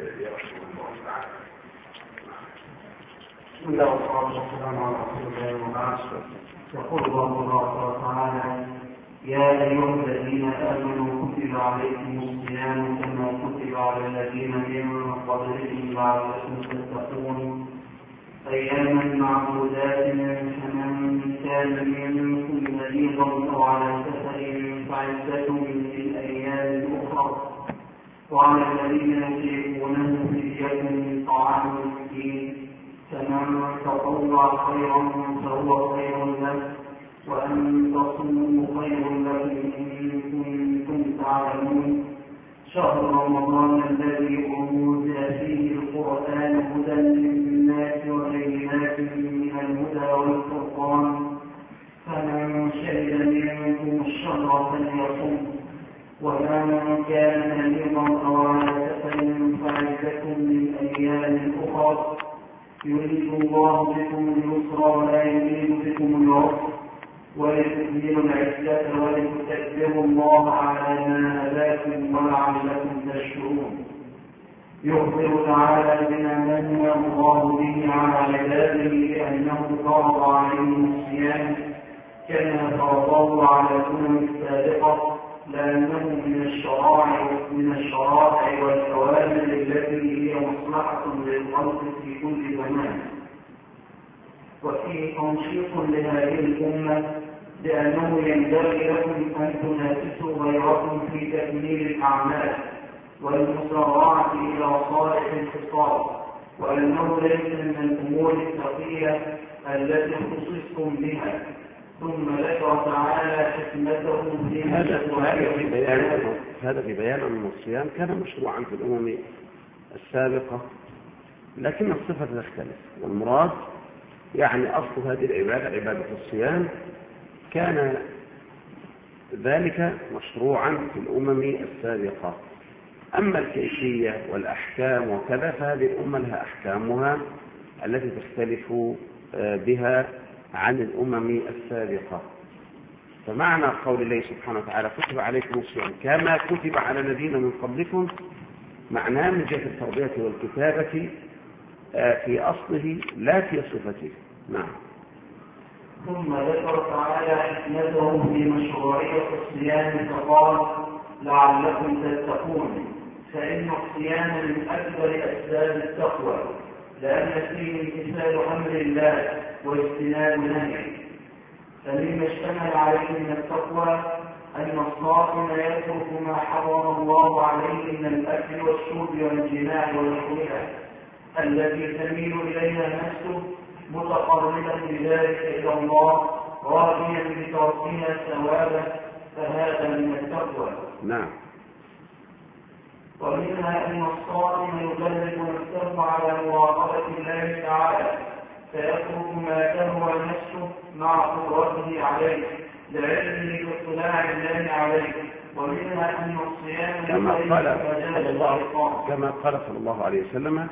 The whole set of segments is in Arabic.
يرحمه الله تعالى. بسم الله والصلاة والسلام على رسول الله وبعد. يقول الله تبارك وتعالى: يا أيها الذين آمنوا كتب عليكم الصيام كما كتب على الذين من قبلكم لعلكم تتقون أياما معدودات فمن كان منكم مريضا أو على سفر فعدة من أيام أخرى وعلى الذين يطيقونه فدية طعام مسكين فمن تطوع خيرا فهو خير له وأن تصوموا خير لكم إن كنتم تعلمون شهر رمضان الذي أنزل فيه القرآن هدى للناس وبينات من الهدى والفرقان فمن شهد منكم الشهر فليصم ومن كان مريضا أو على سفر فعدة من أيام أخرى يريد الله بكم اليسر ولا يريد بكم العسر ولتكملوا العدة ولتكبروا الله على ما هداكم ولعلكم تشكرون. يخبر تعالى بما من الله به على عباده بأنه فرض عليهم الصيام كما فرضه على الأمم السابقة لأنه من الشرائع والأوامر التي هي مصلحة للخلق في كل زمان وفيه تنشيط لهذه الأمة لأنه ينبغي لكم أن تنافسوا غيركم في تكميل الأعمال والمسارعة إلى صالح الخصال وأنه ليس من الأمور الثقيلة التي خصصتم بها ثم ذكر تعالى حكمته في هذا في بيان أن الصيام كان مشروعا في الأمم السابقة لكن الصفة تختلف والمراد يعني أصل هذه العبادة عبادة الصيام كان ذلك مشروعا في الأمم السابقة. أما الكيفية والأحكام وكذا فهذه الأمة لها أحكامها التي تختلف بها عن الأمم السابقة. فمعنى قول الله سبحانه وتعالى كتب عليكم الصيام كما كتب على الذين من قبلكم معناه من جهة التربية والكتابة في أصله لا في صفته. نعم. ثم ذكر تعالى حكمته في مشروعية الصيام فقال لعلكم تتقون فإن الصيام من أكبر أسباب التقوى لأن فيه امتثال أمر الله واجتناب نهيه فمما اشتمل عليه من التقوى أن الصائم يترك ما حرم الله عليه من الأكل والشرب والجماع والحلة التي تميل إليها نفسه متقربا بذلك إلى الله راضيا بتركها ثوابه فهذا من التقوى. نعم. ومنها أن الصائم يدرب نفسه على مراقبة الله تعالى فيترك ما تهوى نفسه مع قدرته عليه لعلمه باطلاع الله عليه. ومنها أن الصيام كما قال صلى الله عليه وسلم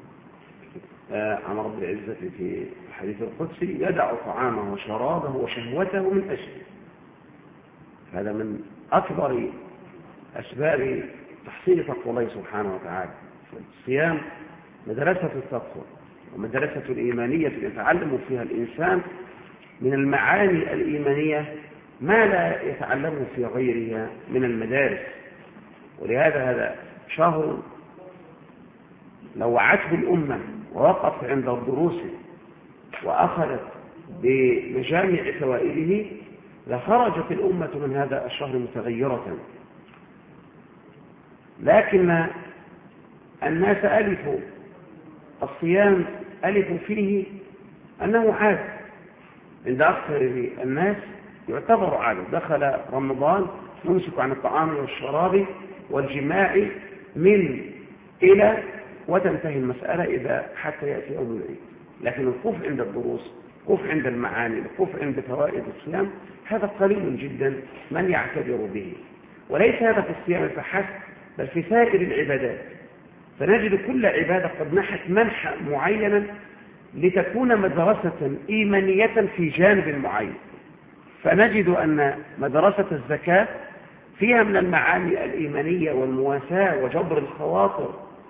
عن رب العزة في الحديث القدسي يدع طعامه وشرابه وشهوته من أجله. هذا من أكبر أسباب تحصيل تقوى الله سبحانه وتعالى. الصيام مدرسة التقوى ومدرسة الإيمانية يتعلم فيها الإنسان من المعاني الإيمانية ما لا يتعلمه في غيرها من المدارس. ولهذا هذا شهر لو وعته الأمة ووقف عند الدروس وأخذت بمجامع فوائده لخرجت الأمة من هذا الشهر متغيرة. لكن الناس ألفوا الصيام ألفوا فيه أنه عاد عند أكثر الناس يعتبر عادة. دخل رمضان نمسك عن الطعام والشراب والجماع من إلى وتنتهي المسألة إذا حتى يأتي يوم العيد. لكن الوقوف عند الدروس الوقوف عند المعاني الوقوف عند فوائد الصيام هذا قليل جدا من يعتبر به. وليس هذا في الصيام فحسب بل في سائر العبادات. فنجد كل عبادة قد نحت منحا معينا لتكون مدرسة إيمانية في جانب معين. فنجد أن مدرسة الزكاة فيها من المعاني الإيمانية والمواساة وجبر الخواطر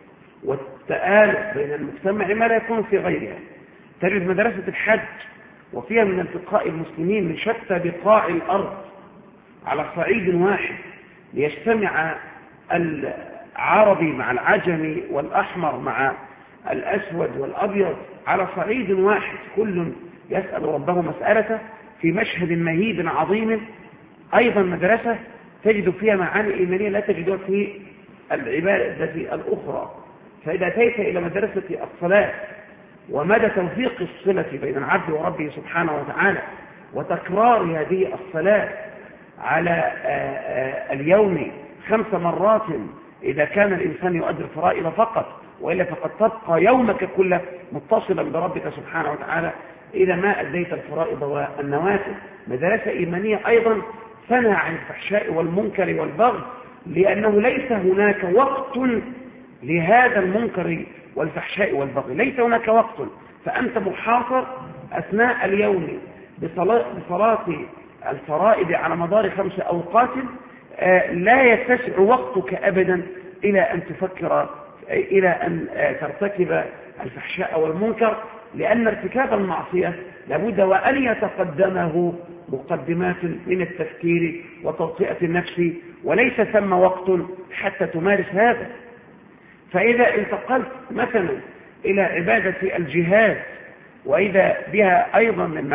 والتآلف بين المجتمع ما لا يكون في غيرها. تجد مدرسة الحج وفيها من التقاء المسلمين من شتى بقاع الأرض على صعيد واحد، ليجتمع العربي مع العجمي والأحمر مع الأسود والأبيض على صعيد واحد، كل يسأل ربه مسألته في مشهد مهيب عظيم. أيضا مدرسة تجد فيها معاني إيمانية لا تجدها في العبادة الأخرى. فإذا أتيت إلى مدرسة الصلاة ومدى توثيق الصلة بين العبد وربه سبحانه وتعالى وتكرار هذه الصلاة على اليوم 5 مرات إذا كان الإنسان يؤدي الفرائض فقط، وإلا فقد تبقى يومك كله متصلا بربك سبحانه وتعالى إذا ما أديت الفرائض والنوافل. مدرسة إيمانية أيضا تنهى عن الفحشاء والمنكر والبغي، لأنه ليس هناك وقت لهذا المنكر والفحشاء والبغي، ليس هناك وقت، فأنت محاصر أثناء اليوم بصلاة الفرائض على مدار 5 أوقات، لا يتسع وقتك أبدا إلى أن تفكر إلى أن ترتكب الفحشاء والمنكر، لأن ارتكاب المعصية لابد وأن يتقدمه مقدمات من التفكير وتوطئة النفس، وليس ثم وقت حتى تمارس هذا. فإذا انتقلت مثلا إلى عبادة الجهاد، وإذا بها أيضا من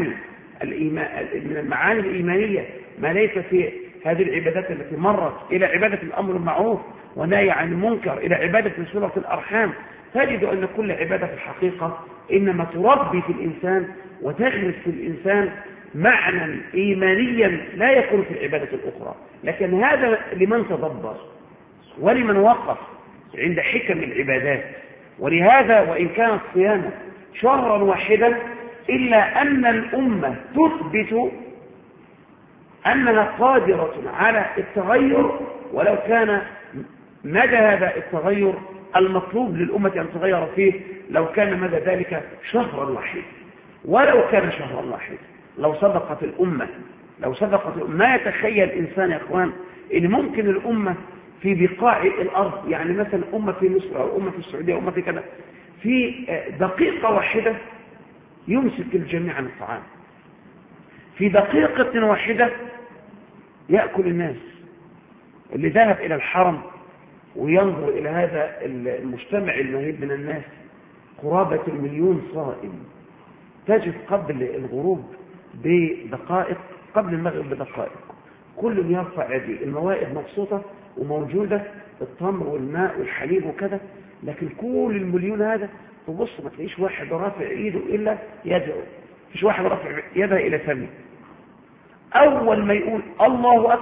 المعاني الإيمانية ما ليس في هذه العبادات التي مرت، إلى عبادة الأمر المعروف ونهي عن المنكر، إلى عبادة صلة الأرحام، تجد أن كل عبادة في الحقيقة إنما تربي في الإنسان وتغرس في الإنسان معنى إيمانيا لا يكون في العبادة الأخرى. لكن هذا لمن تدبر ولمن وقف عند حكم العبادات. ولهذا وإن كان الصيام شهرا واحدا إلا أن الأمة تثبت أنها قادرة على التغير، ولو كان مدى هذا التغير المطلوب للأمة أن تغير فيه لو كان مدى ذلك شهرا واحدا. ولو كان شهرا واحدا لو سبقت الأمة ما يتخيل الإنسان يا أخوان إن ممكن الأمة في بقاع الأرض، يعني مثلا أمة في مصر أو أمة في السعودية أو أمة في كذا، في دقيقة واحدة يمسك الجميع عن الطعام، في دقيقة واحدة يأكل الناس. اللي ذهب إلى الحرم وينظر إلى هذا المجتمع المهيب من الناس، قرابة 1,000,000 صائم، تجد قبل الغروب بدقائق، قبل المغرب بدقائق، كل يرفع يديه، الموائد مبسوطة وموجودة، التمر والماء والحليب وكذا، لكن كل 1,000,000 هذا تبص ما تلاقيش واحد رافع ايده إلا يدعو، مفيش واحد رافع يده إلى فمه. أول ما يقول الله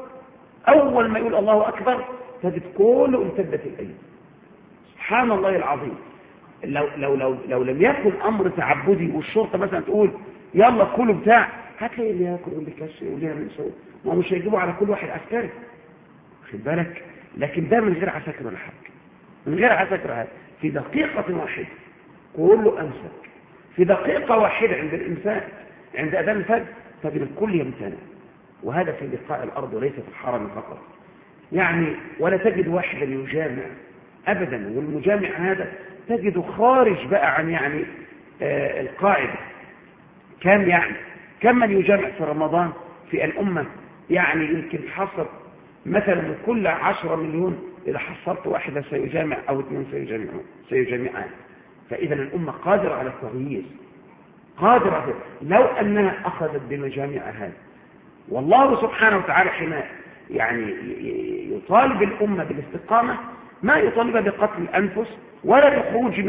أكبر تجد كله امتدت الأيد. سبحان الله العظيم. لو لم يكن أمر تعبدي والشرطة مثلا تقول يلا كله بتاع، هتلاقي اللي ياكل واللي يكسر واللي يعمل يسوي، ما مش هيجيبوا على كل واحد عسكري، خد بالك. لكن ده من غير عساكر ولا حاجه، من غير عساكر، هذا في دقيقة واحدة كله أمسك، في دقيقة واحدة عند الإنسان عند أذان الفجر تجد الكل يمتنع. وهذا في لقاء الأرض وليس في الحرم فقط، يعني ولا تجد واحدا يجامع أبدا، والمجامع هذا تجد خارج بقى عن يعني القاعدة. كم من يجامع في رمضان في الأمة؟ يعني يمكن حصر مثلا من كل 10 مليون إذا حصرت واحدة سيجامع أو 2 سيجامعان. فإذا الأمة قادرة على التغيير، قادرة لو أنها أخذت بمجامع هذا. والله سبحانه وتعالى حين يعني يطالب الأمة بالاستقامة ما يطالبها بقتل الأنفس ولا بالخروج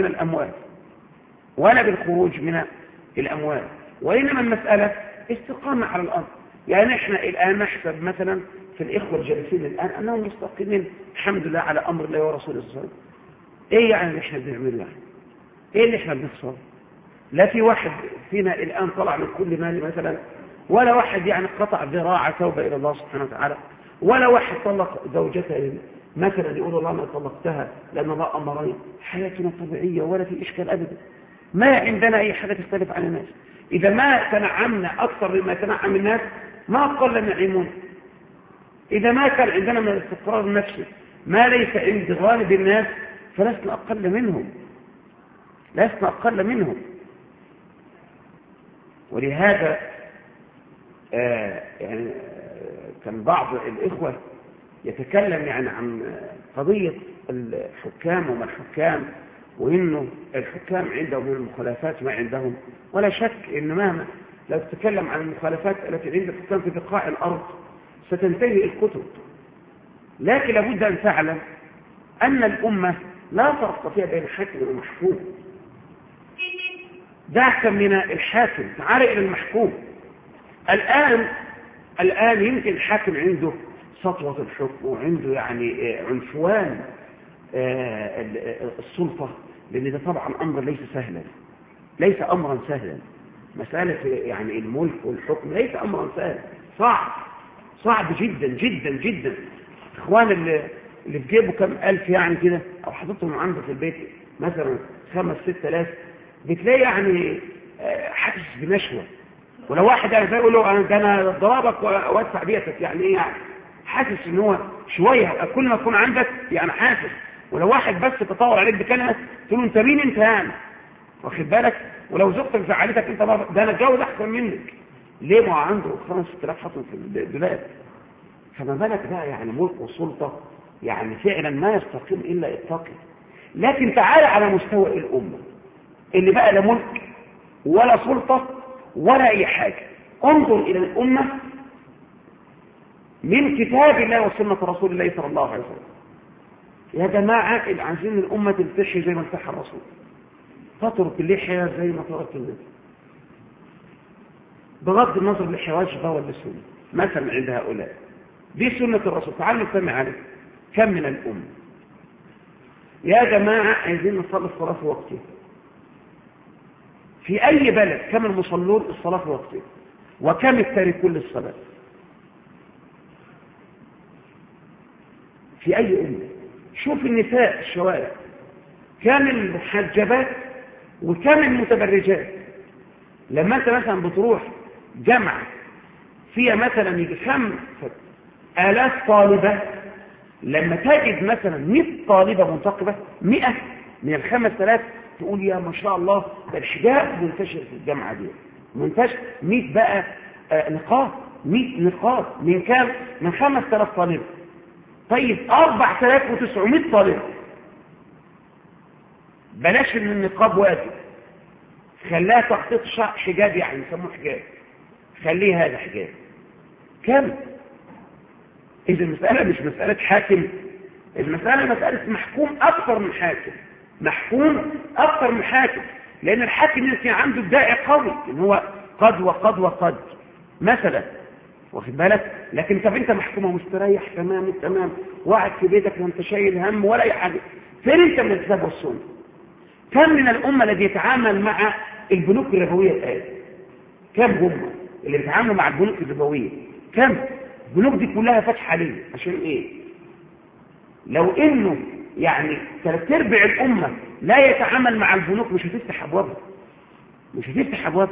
من الأموال، وإنما المسألة استقامة على الأرض. يعني احنا الآن نحسب مثلا في الإخوة الجالسين الآن أنهم مستقيمين الحمد لله على أمر الله ورسوله صلى الله عليه وسلم. إيه يعني اللي احنا بنعمله؟ يعني إيه اللي احنا بنخسر؟ لا في واحد فينا الآن طلع من كل مال مثلا، ولا واحد يعني قطع ذراع توبة إلى الله سبحانه وتعالى، ولا واحد طلق زوجته مثلا يقول الله ما طلقتها لأن الله أمرني. حياتنا طبيعية ولا في إشكال أبدا، ما عندنا أي حاجة تختلف عن الناس. إذا ما تنعمنا أكثر مما تنعم الناس ما قل نعيمون. إذا ما كان عندنا من الاستقرار النفسي ما ليس عند غالب الناس فلسنا أقل منهم، لسنا أقل منهم. ولهذا يعني كان بعض الإخوة يتكلم يعني عن قضية الحكام وما الحكام، وإنه الحكام عندهم من المخالفات ما عندهم. ولا شك إن مهما لو تتكلم عن المخالفات التي عند الحكام في بقاع الأرض ستنتهي الكتب، لكن لابد أن تعلم أن الأمة لا فرق فيها بين حاكم ومحكوم. دعك من الحاكم، تعال إلى المحكوم. الآن يمكن الحاكم عنده سطوة الحكم وعنده يعني عنفوان السلطة، لأن ده طبعا أمر ليس سهلا، ليس أمرا سهلا. مسألة يعني الملك والحكم ليس أمرا سهلا، صعب جدا جدا جدا. إخوان اللي في جيبه كم ألف يعني كده، أو حضرتهم عنده في البيت مثلا 5-6 آلاف، بتلاقي يعني حاسس بنشوة. ولو واحد يعني يقول له أنا ضربك وأدفع بيتك، يعني إيه يعني؟ حاسس إن هو شوية كل ما تكون عندك يعني حاسس. ولو واحد بس تطور عليك بكلمة تقول له أنت مين أنت يعني، واخد بالك؟ ولو زوجتك زعلتك أنت ده أنا اتجوز أحسن منك. ليه؟ ما عنده 5-6 آلاف حصل في الدولاب. فما بالك بقى يعني ملك وسلطة، يعني فعلا ما يستقيم إلا يتقي. لكن تعال على مستوى الأمة اللي بقى لا ملك ولا سلطة ولا أي حاجة. انظر إلى الأمة من كتاب الله وسنة رسول الله صلى الله عليه وسلم. يا جماعة عايزين الأمة تلتحي زي ما التحى الرسول، تترك اللحية زي ما ترك النبي، بغض النظر اللحية واجبة ولا سنة مثلا عند هؤلاء. دي سنة الرسول. تعالوا نستمع عليه. كم من الأمة يا جماعة عايزين نصلي الصلاة في وقتها؟ في أي بلد كم المصلون الصلاة في وقتها؟ وكم التاركون للصلاة؟ في أي أمة؟ شوف النساء الشوارع كم المحجبات وكم المتبرجات. لما أنت مثلا بتروح جامعة فيها مثلا يجي 5,000 طالبة، لما تجد مثلا 100 طالبة منتقبة، 100 من 5,000 تقول يا ما شاء الله ده الحجاب منتشر في الجامعة دي، منتشر. 100 بقى نقاط، 100 نقاط من كام؟ من 5,000 طالبة. طيب 4,900 طالبة، بلاش ان النقاب واجب، خلاها تخطيط حجاب، يعني يسموه حجاب، خليه هذا حجاب. كم؟ إذا المسألة مش مسألة حاكم، المسألة مسألة محكوم أكثر من حاكم، محكوم أكثر من حاكم. لأن الحاكم يمكن عنده ادعاء قوي إن هو قد وقد وقد مثلا، واخد بالك؟ لكن طب أنت محكوم ومستريح تمام وقاعد في بيتك وأنت شايل هم ولا أي حاجة. فين أنت من الكتاب والسنة؟ كم من الأمة الذي يتعامل مع البنوك الربوية الآن؟ كم هم اللي بيتعاملوا مع البنوك الربوية؟ كم؟ البنوك دي كلها فاتحة ليه؟ عشان ايه؟ لو انه يعني 3/4 الامة لا يتعامل مع البنوك مش هتفتح ابوابها، مش هتفتح ابوابها.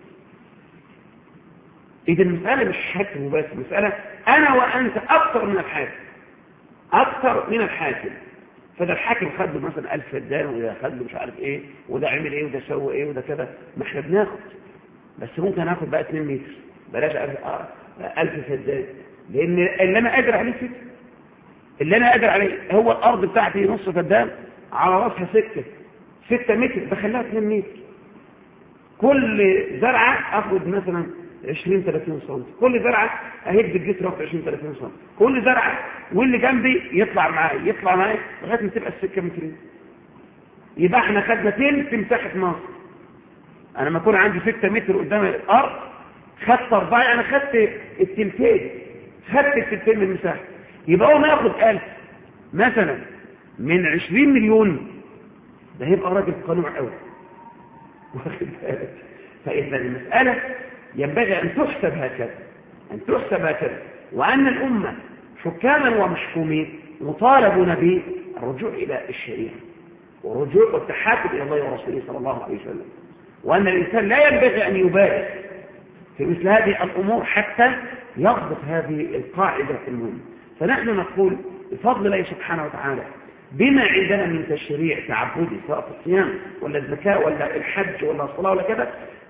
اذا المسألة مش حاكم بس، مسألة انا وانت اكثر من الحاكم، اكثر من الحاكم. فده الحاكم خد له مثلا 1000 فدان، وده خد له مش عارف ايه، وده عمل ايه، وده سوى ايه، وده كذا. ما احنا بناخد، بس ممكن ناخد بقى 2 متر، بلاش 1000 فدان، لان اللي انا قادر عليه كده، اللي انا قادر عليه هو الارض بتاعتي نص فدان على راسها 6 متر، بخليها 2 متر. كل زرعه اخد مثلا 20-30 سم، كل زرعه اهد الجسر في 20-30 سم، كل زرعه واللي جنبي يطلع معايا لغايه ما تبقى السكه مترين. يبقى احنا خدنا تلت مساحه مصر. انا لما اكون عندي 6 متر قدام الارض خدت 4، انا خدت التلتين من المساحه. يبقى هو ناخد 1000 مثلا من 20 مليون، ده هيبقى راجل قنوع قوي، واخد بالك؟ فاذا المساله ينبغي ان تحسب هكذا، وان الامه حكاما ومحكومين مطالبون بالرجوع الى الشريعه والرجوع والتحاكم الى الله ورسوله صلى الله عليه وسلم، وان الانسان لا ينبغي ان يبالغ في مثل هذه الامور حتى يضبط هذه القاعده المهمه. فنحن نقول بفضل الله سبحانه وتعالى بما عندنا من تشريع تعبدي سواء الصيام ولا الزكاة ولا الحج ولا الصلاة ولا كذا،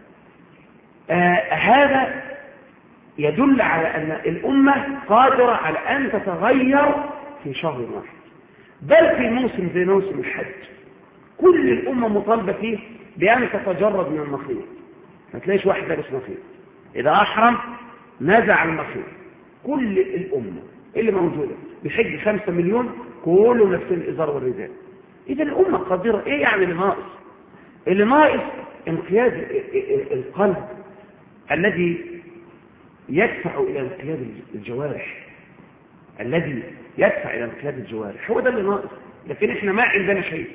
هذا يدل على أن الأمة قادرة على أن تتغير في شهر واحد، بل في موسم زي موسم الحج كل الأمة مطالبة فيه بأن تتجرد من المخيط. ما تلاقيش واحد لابس مخيط، إذا أحرم نزع المخيط. كل الأمة اللي موجودة بحج 5 مليون كله نفس الإزار والرداء. إذا الأمة قادرة. إيه يعني اللي ناقص؟ اللي ناقص انقياد القلب الذي يدفع إلى انقياد الجوارح، الذي يدفع إلى انقياد الجوارح، هو ده اللي ناقص. لكن إحنا ما عندنا شيء.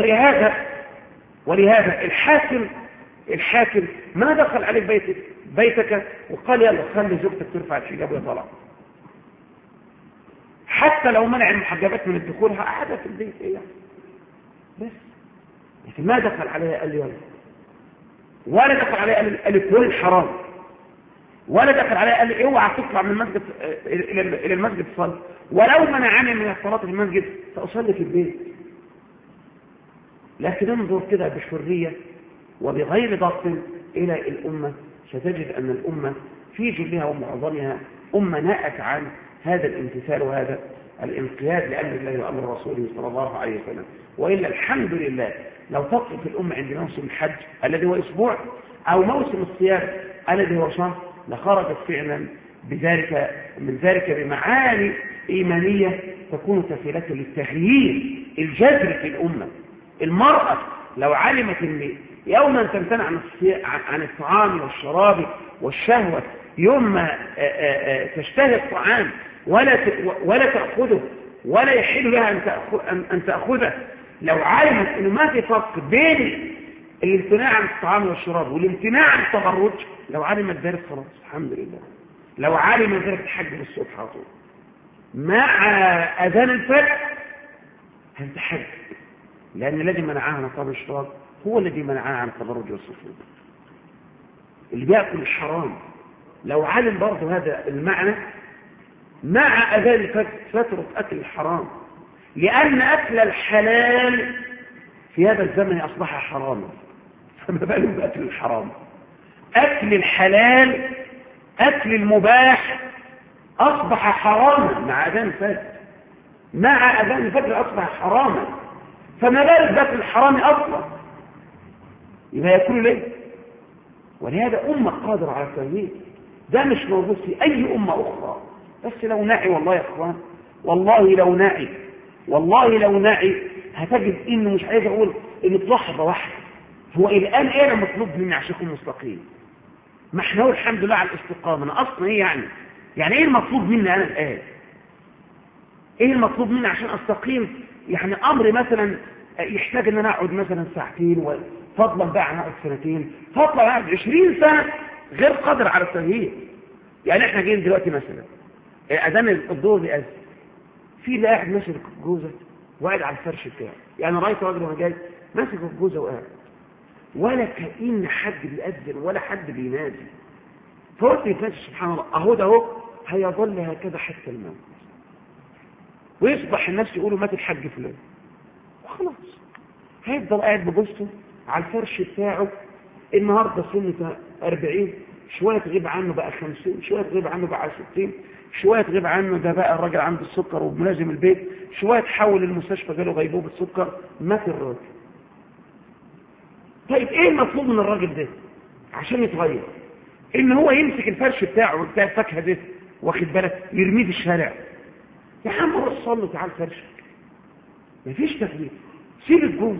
ولهذا الحاكم ما دخل عليك بيتك وقال يلا خلي زوجتك ترفع الحجاب ويطلع، حتى لو منع المحجبات من الدخول قاعدة في البيت. إيه يعني؟ بس لكن ما دخل عليها قال لي يلا، ولا دخل عليها قال لي كل حرام، ولا دخل عليها قال لي اوعى تطلع من المسجد الى المسجد تصلي، ولو منعني من الصلاه في المسجد ساصلي في البيت. لكن انظر كده بحريه وبغير ضغط الى الامه، ستجد ان الامه في جلها ومعظمها امه نأت عن هذا الامتثال وهذا الانقياد لامر الله وامر رسوله صلى الله عليه وسلم. والا الحمد لله لو تقف الامه عند موسم الحج الذي هو اسبوع او موسم الصيام الذي هو شهر لخرجت فعلا من ذلك بمعاني إيمانية تكون كفيلة للتغيير الجذري في الأمة. المرأة لو علمت أن يوما تمتنع عن الطعام والشراب والشهوة، يوم ما تشتهي الطعام ولا تأخذه ولا يحل لها أن تأخذه، لو علمت أنه ما في فرق بين الامتناع عن الطعام والشراب والامتناع عن التبرج، لو علمت ذلك خلاص الحمد لله. لو علم ذلك الحج بالصبح على طول مع اذان الفجر هتحج، لان الذي منعها عن الطعام والشراب هو الذي منعها عن التبرج والسفور. اللي بياكل الحرام لو علم برضه هذا المعنى مع اذان الفجر فترك اكل الحرام، لان اكل الحلال في هذا الزمن اصبح حراما، فما بالك باكل الحرام. اكل الحلال اكل المباح اصبح حراما مع اذان الفجر، مع اذان الفجر اصبح حراما، فما بالك باكل الحرام اصلا، يبقى ياكل ليه؟ ولهذا امه قادره على التغيير، ده مش موجود في اي امه اخرى. بس لو نعي والله يا اخوان، والله لو نعي هتجد انه مش عايز اقول ان في لحظه واحده هو الان ايه مطلوب مني عشان اكون مستقيم؟ ما احنا هو الحمد لله على الاستقامه. انا اصلا ايه يعني ايه المطلوب مني انا الان؟ ايه المطلوب مني عشان استقيم؟ يعني امر مثلا يحتاج ان انا اقعد مثلا ساعتين، فضلا بقى عن اقعد سنتين، فضلا عن 20 سنه غير قادر على التغيير. يعني احنا جايين دلوقتي مثلا اذان الظهر بيأذن، في اللي قاعد ماسك الجوزه وقاعد على الفرش بتاعه، يعني رايت راجل وانا جاي ماسك الجوزه وقاعد، ولا كأن حد بيأذن ولا حد بينادي. فقلت لنفسي سبحان الله، اهو ده اهو هيظل هكذا حتى الموت، ويصبح الناس يقولوا مات الحاج فلان، وخلاص هيفضل قاعد بجوزته على الفرش بتاعه. النهارده سنه 40، شويه تغيب عنه بقى 50، شويه تغيب عنه بقى 60، شويه تغيب عنه ده بقى الراجل عنده السكر وملازم البيت، شويه تحول المستشفى جاله غيبوبه السكر، مات الراجل. طيب ايه المطلوب من الراجل ده عشان يتغير؟ ان هو يمسك الفرش بتاعه وبتاع الفاكهه ده واخد بالك يرميه في الشارع؟ يا عم روح صلي تعال فرشك، مفيش تغيير، سيب الجوز.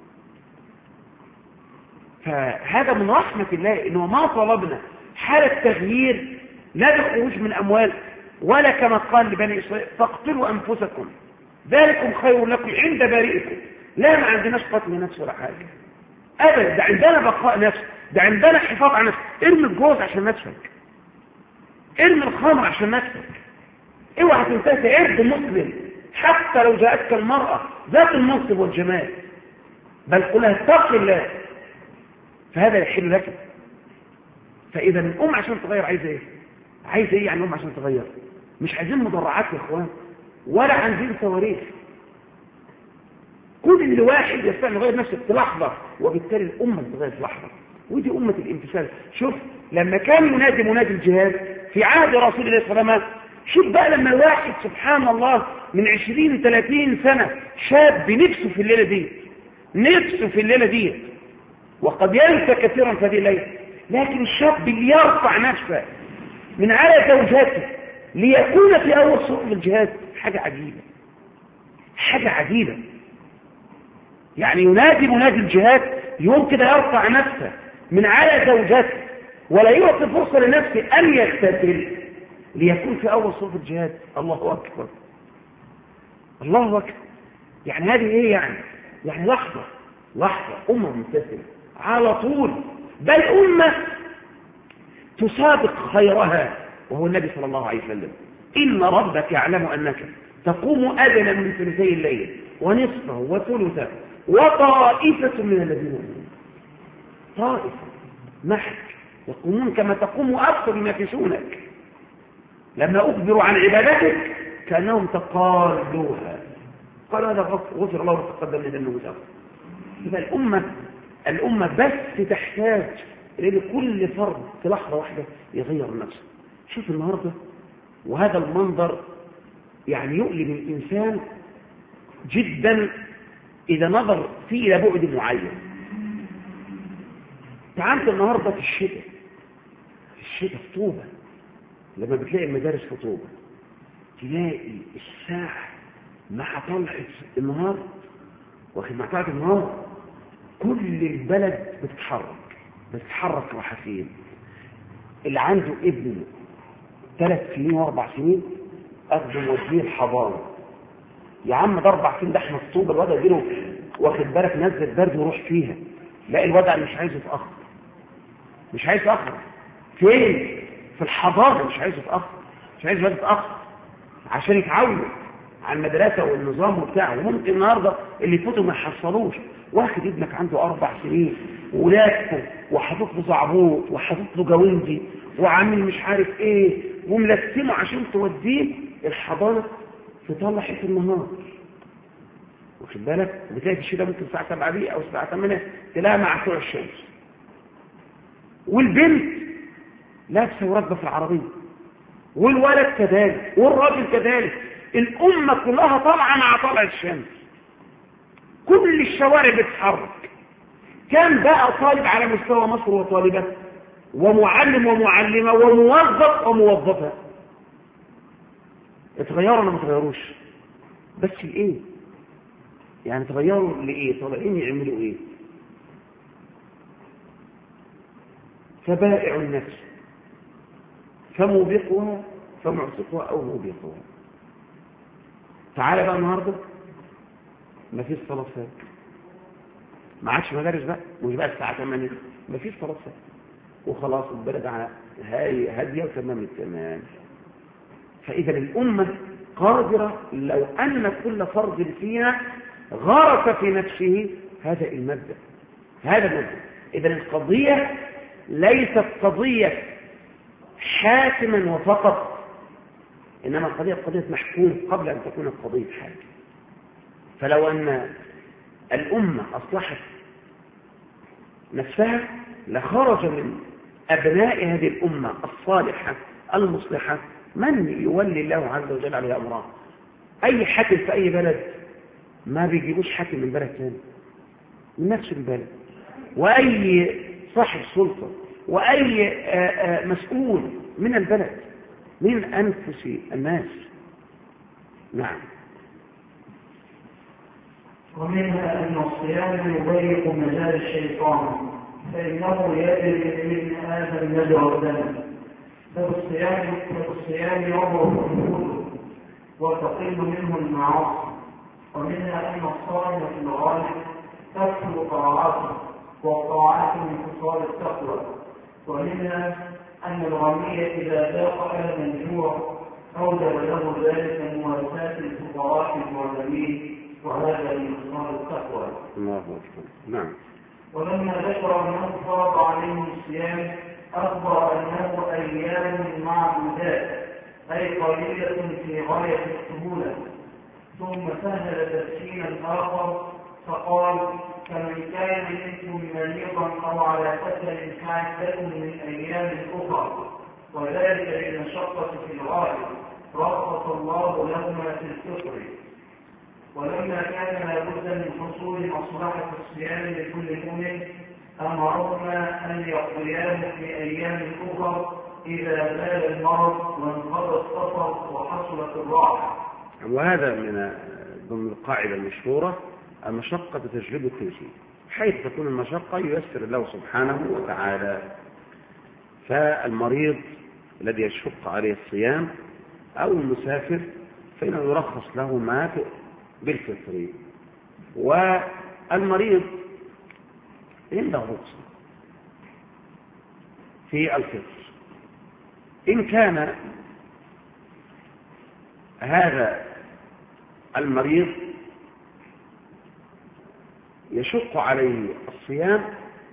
فهذا من رحمه الله انه ما طلبنا حاله تغيير لا بخروج من اموال، ولا كما قال لبني اسرائيل فاقتلوا انفسكم ذلكم خير لكم عند بارئكم. لا، ما عندناش قتل نفس ولا حاجه ابدا، ده عندنا بقاء نفس، ده عندنا حفاظ على نفسك. ارمي الجوز عشان نفسك، ارمي الخمر عشان نفسك، اوعى تنتهي عرض مسلم حتى لو جاءتك المرأة ذات المنصب والجمال، بل قلها اتق الله، فهذا يحل لك. فاذا الام عشان تغير عايزه ايه يعني الام عشان تغير؟ مش عايزين مدرعات يا اخوان، ولا عايزين صواريخ، كل واحد يستطيع أن يغير نفسه في لحظة، وبالتالي الأمة تتغير في لحظة. ودي أمة الامتثال. شوف لما كان ينادي منادي الجهاد في عهد رسول الله صلى الله عليه وسلم، شوف بقى لما الواحد سبحان الله من 20-30 سنة شاب نفسه في الليلة دي، نفسه في الليلة دي، وقد ينسى كثيرا في هذه الليلة، لكن الشاب اللي يرفع نفسه من على زوجاته ليكون في أول صف الجهاد، حاجة عجيبة، حاجة عجيبة. يعني ينادي منادي الجهاد يوم كده يرفع نفسه من على زوجاته ولا يعطي فرصة لنفسه أن يغتسل ليكون في أول صف الجهاد. الله أكبر، الله أكبر. يعني هذه إيه يعني لحظة أمة ممتثلة على طول، بل أمة تسابق خيرها، وهو النبي صلى الله عليه وسلم. إن ربك يعلم أنك تقوم أدنى من ثلثي الليل ونصفه وثلثه وطائفة من الذين يؤمنون، طائفة معك يقومون كما تقوم أكثر ينافسونك. لما أخبروا عن عبادتك كأنهم تقالوها، قالوا هذا غفر الله وتقدم من ذنوب الأرض. يبقى الأمة بس تحتاج إلى كل فرد في لحظة واحدة يغير نفسه. شوف النهاردة وهذا المنظر يعني يؤلم الإنسان جدا إذا نظر فيه إلى بعد معين. تعامل النهاردة في الشتاء في طوبة، لما بتلاقي المدارس في طوبة تلاقي الساعة مع طلعة النهار، واخد مع طلعة النهار كل البلد بتتحرك رايحة فين. اللي عنده ابن 3 سنين و4 سنين أخده موديه الحضانة، يا عم ده 4 سنين ده احنا في طوبة، الوضع يجيله واخد بالك نزل برد وروح فيها. لا الوضع مش عايز يتأخر، مش عايز يتأخر فين؟ في الحضانة مش عايز يتأخر، مش عايز يتأخر عشان يتعودوا على المدرسة والنظام وبتاعه. وممكن النهاردة اللي يفوتوا ما يحصلوش. واخد ابنك عنده 4 سنين ولادته وحاطط له زعبوط وحاطط له جوندي وعامل مش عارف ايه وملسمه عشان توديه الحضانة في طلعة النهار، واخد بالك. بتلاقي في الشتاء ممكن الساعة 7 دي او الساعة 8 تلاقيها مع طلوع الشمس، والبنت لابسه وراكبه في العربيه، والولد كذلك، والراجل كذلك. الامه كلها طالعه مع طلع الشمس، كل الشوارع بتتحرك. كان بقى طالب على مستوى مصر وطالبه ومعلم ومعلمه وموظف وموظفه، اتغيروا ولا ما اتغيروش؟ بس الايه يعني تغيروا لايه؟ طالعين يعملوا ايه؟ فبائع النفس فموبقها فمعتقها او موبقها. تعالى بقى النهارده ما فيش صلاه فجر، ما عادش مدارس بقى، مش بقى الساعه 8، ما فيش صلاه فجر، وخلاص البلد على هاديه وتمام التمام. فاذا الامه قادره لو ان كل فرد فينا غرس في نفسه هذا المبدا. اذا القضيه ليست قضيه حاكما وفقط، انما القضيه قضيه محكوم قبل ان تكون القضيه حاكم. فلو ان الامه اصلحت نفسها لخرج من ابناء هذه الامه الصالحه المصلحه من يولي الله عز وجل عليها امرها. اي حاكم في اي بلد ما بيجيبوش حاكم من بلد ثاني، من نفس البلد. واي صاحب سلطه واي مسؤول من البلد، من انفس الناس. نعم. ومنها ان الصيام يضيق مجال الشيطان، فانه يجري من هذا المجرى الدم، فالصيام يضرب الحدود وتقل منه المعاصي. ومنها ان الصائم في الغالب تكثر طاعاته، والطاعات من خصال التقوى. ومنها ان الغني اذا ذاق الم الجوع اوجب له ذلك مواساة الفقراء المعدمين، وهذا من خصال التقوى. الله أكبر. نعم. ولما ذكر انه فرض عليه الصيام اخبر انه ايام معدودات، اي قليله في غايه السهوله، ثم سهل تسكينا اخر فقال: فمن كان منكم مريضا أو على سفر فعدة من أيام أخرى، وذلك للمشقة في الغالب، رخص الله لهما في الفطر. ولما كان لابد من حصول مصلحة الصيام لكل مؤمن أمرهما أن يقضياه في أيام أخرى إذا زال المرض وانقضى السفر وحصلت الراحة. وهذا من ضمن القاعدة المشهورة: المشقة تجلب التيسير، حيث تكون المشقة ييسر الله سبحانه وتعالى. فالمريض الذي يشق عليه الصيام أو المسافر فإنه يرخص له ما بالفطر. والمريض عنده رخصة في الفطر إن كان هذا المريض يشق عليه الصيام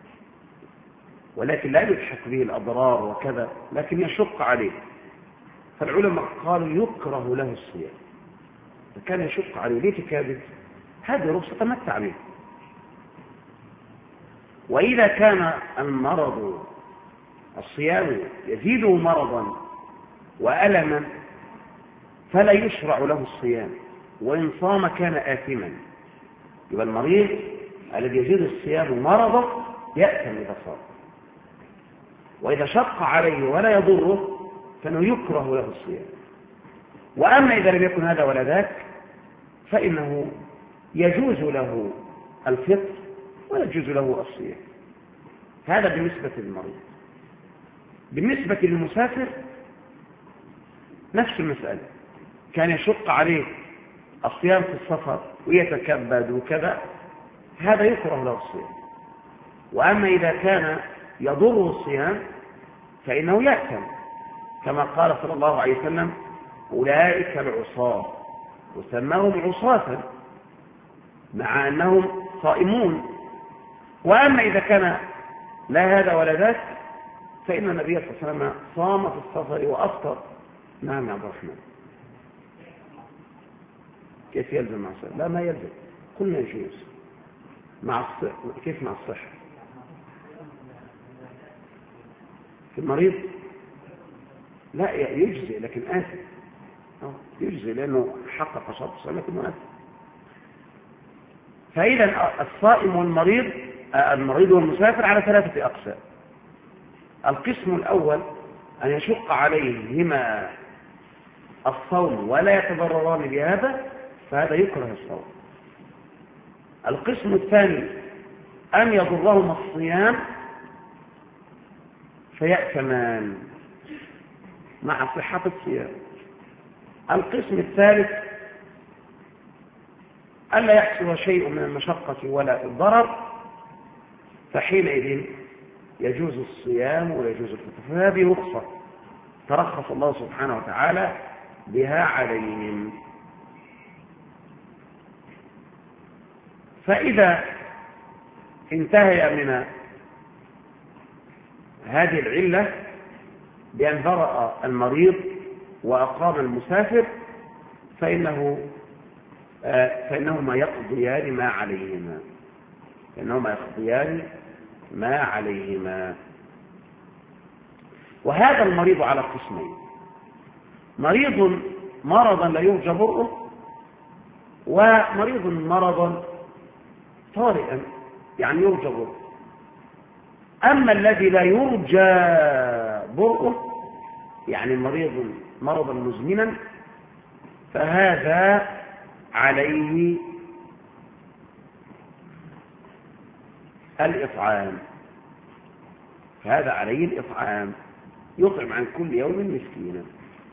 ولكن لا يلحق به الأضرار وكذا، لكن يشق عليه، فالعلماء قالوا يكره له الصيام. فكان يشق عليه ليه تكابد، هذه رخصة تمتع به. وإذا كان المرض الصيام يزيده مرضا وألما فلا يشرع له الصيام، وإن صام كان آثما. يبقى المريض الذي يزيد الصيام مرضا يأثم إذا صام، وإذا شق عليه ولا يضره فإنه يكره له الصيام. وأما إذا لم يكن هذا ولا ذاك فإنه يجوز له الفطر ويجوز له الصيام. هذا بالنسبة للمريض. بالنسبة للمسافر نفس المسألة، كان يشق عليه الصيام في السفر ويتكبد وكذا، هذا يكره له الصيام. وأما إذا كان يضر الصيام فإنه يأثم، كما قال صلى الله عليه وسلم: أولئك العصاة، وسماهم عصاة مع أنهم صائمون. وأما إذا كان لا هذا ولا ذاك فإن النبي صلى الله عليه وسلم صام في السفر وأفطر. نعم يا عبد الرحمن، كيف يلزم مع الصحة؟ لا، ما يلزم، قلنا يجوز مع الصحة. كيف مع الصحة؟ في المريض لا يجزي، لكن آثم. يجزي لأنه حقق شرط الصيام لكنه آثم. فإذا الصائم والمريض، المريض والمسافر على ثلاثة أقسام. القسم الأول أن يشق عليهما الصوم ولا يتضرران بهذا، فهذا يكره الصوم. القسم الثاني أن يضرهما الصيام فيأثمان مع صحة الصيام. القسم الثالث ألا يحصل شيء من المشقة ولا الضرر، فحينئذ يجوز الصيام ويجوز الفطر. فهذه رخصة ترخص الله سبحانه وتعالى بها عليهم. فإذا انتهى من هذه العلة بأن برأ المريض وأقام المسافر فإنهما يقضيان ما عليهما. وهذا المريض على قسمين: مريض مرضا لا يرجى برؤه، ومريض مرضا طارئا يعني يرجى برؤه. أما الذي لا يرجى برؤه يعني مريض مرضا مزمنا فهذا عليه الإطعام. يطعم عن كل يوم مسكينا.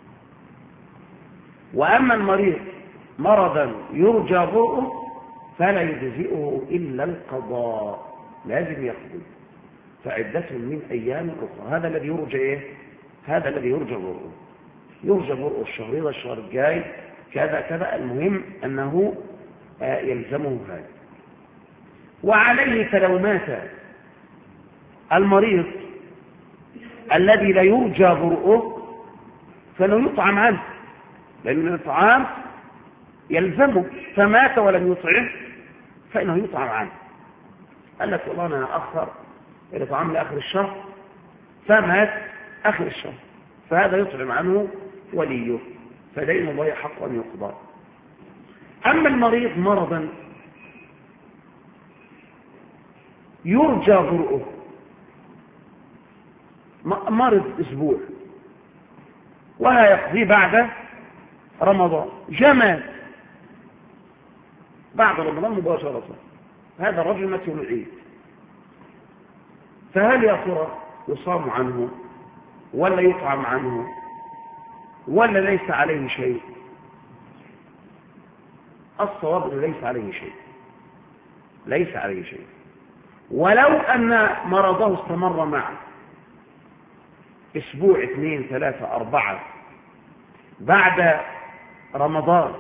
وأما المريض مرضا يرجى برؤه فلا يجزئه إلا القضاء، لازم يقضي، فعدة من أيام أخرى. هذا الذي يرجى هذا الذي يرجى برؤه. يرجى برؤه الشهر ده، الشهر الجاي كذا كذا، المهم أنه يلزمه هذا. وعليه فلو مات المريض الذي لا يرجى برؤه فلو يطعم عنه، لأن الإطعام يلزمه، فمات ولم يطعم فإنه يطعم عنه. قال لك والله أنا أخر الإطعام لآخر الشهر، فمات آخر الشهر، فهذا يطعم عنه وليه، فدين الله حق أن يقضى. أما المريض مرضا يرجى برؤه، مرض أسبوع وهيقضي بعد رمضان، جمال بعد رمضان مباشرة، هذا الرجل مات يوم العيد، فهل يا ترى يصام عنه ولا يطعم عنه ولا ليس عليه شيء؟ الصواب انه ليس عليه شيء، ليس عليه شيء، ولو أن مرضه استمر معه أسبوع 2 3 4 بعد رمضان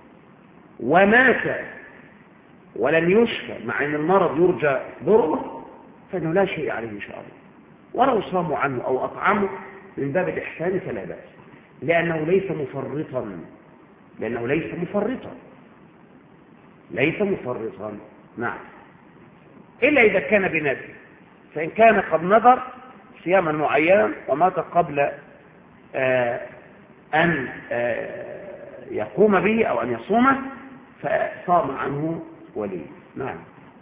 ومات ولم يشفى مع أن المرض يرجى ضره، فإنه لا شيء عليه إن شاء الله، ولو صاموا عنه أو أطعموا من باب الإحسان فلا بأس، لأنه ليس مفرطا، لأنه ليس مفرطا، ليس مفرطا. نعم، إلا إذا كان بنذر، فإن كان قد نذر صياما معينا ومات قبل أن يقوم به أو أن يصومه فصام عنه ولي. نعم،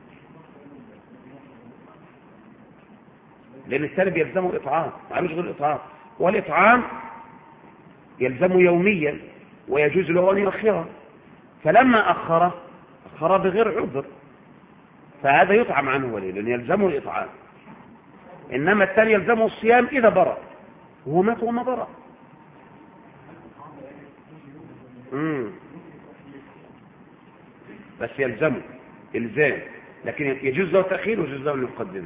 لأن السلب يلزمه إطعام، معلوش غير الإطعام، والإطعام يلزمه يوميا ويجوز له أن يؤخره، فلما أخره بغير عذر فهذا يطعم عنه ولي لأن يلزمه الإطعام، إنما الثاني يلزمه الصيام إذا برأ، وهو مات وما برأ. بس يلزمه إلزام، لكن يجوز له تأخير ويجوز له أن يقدمه.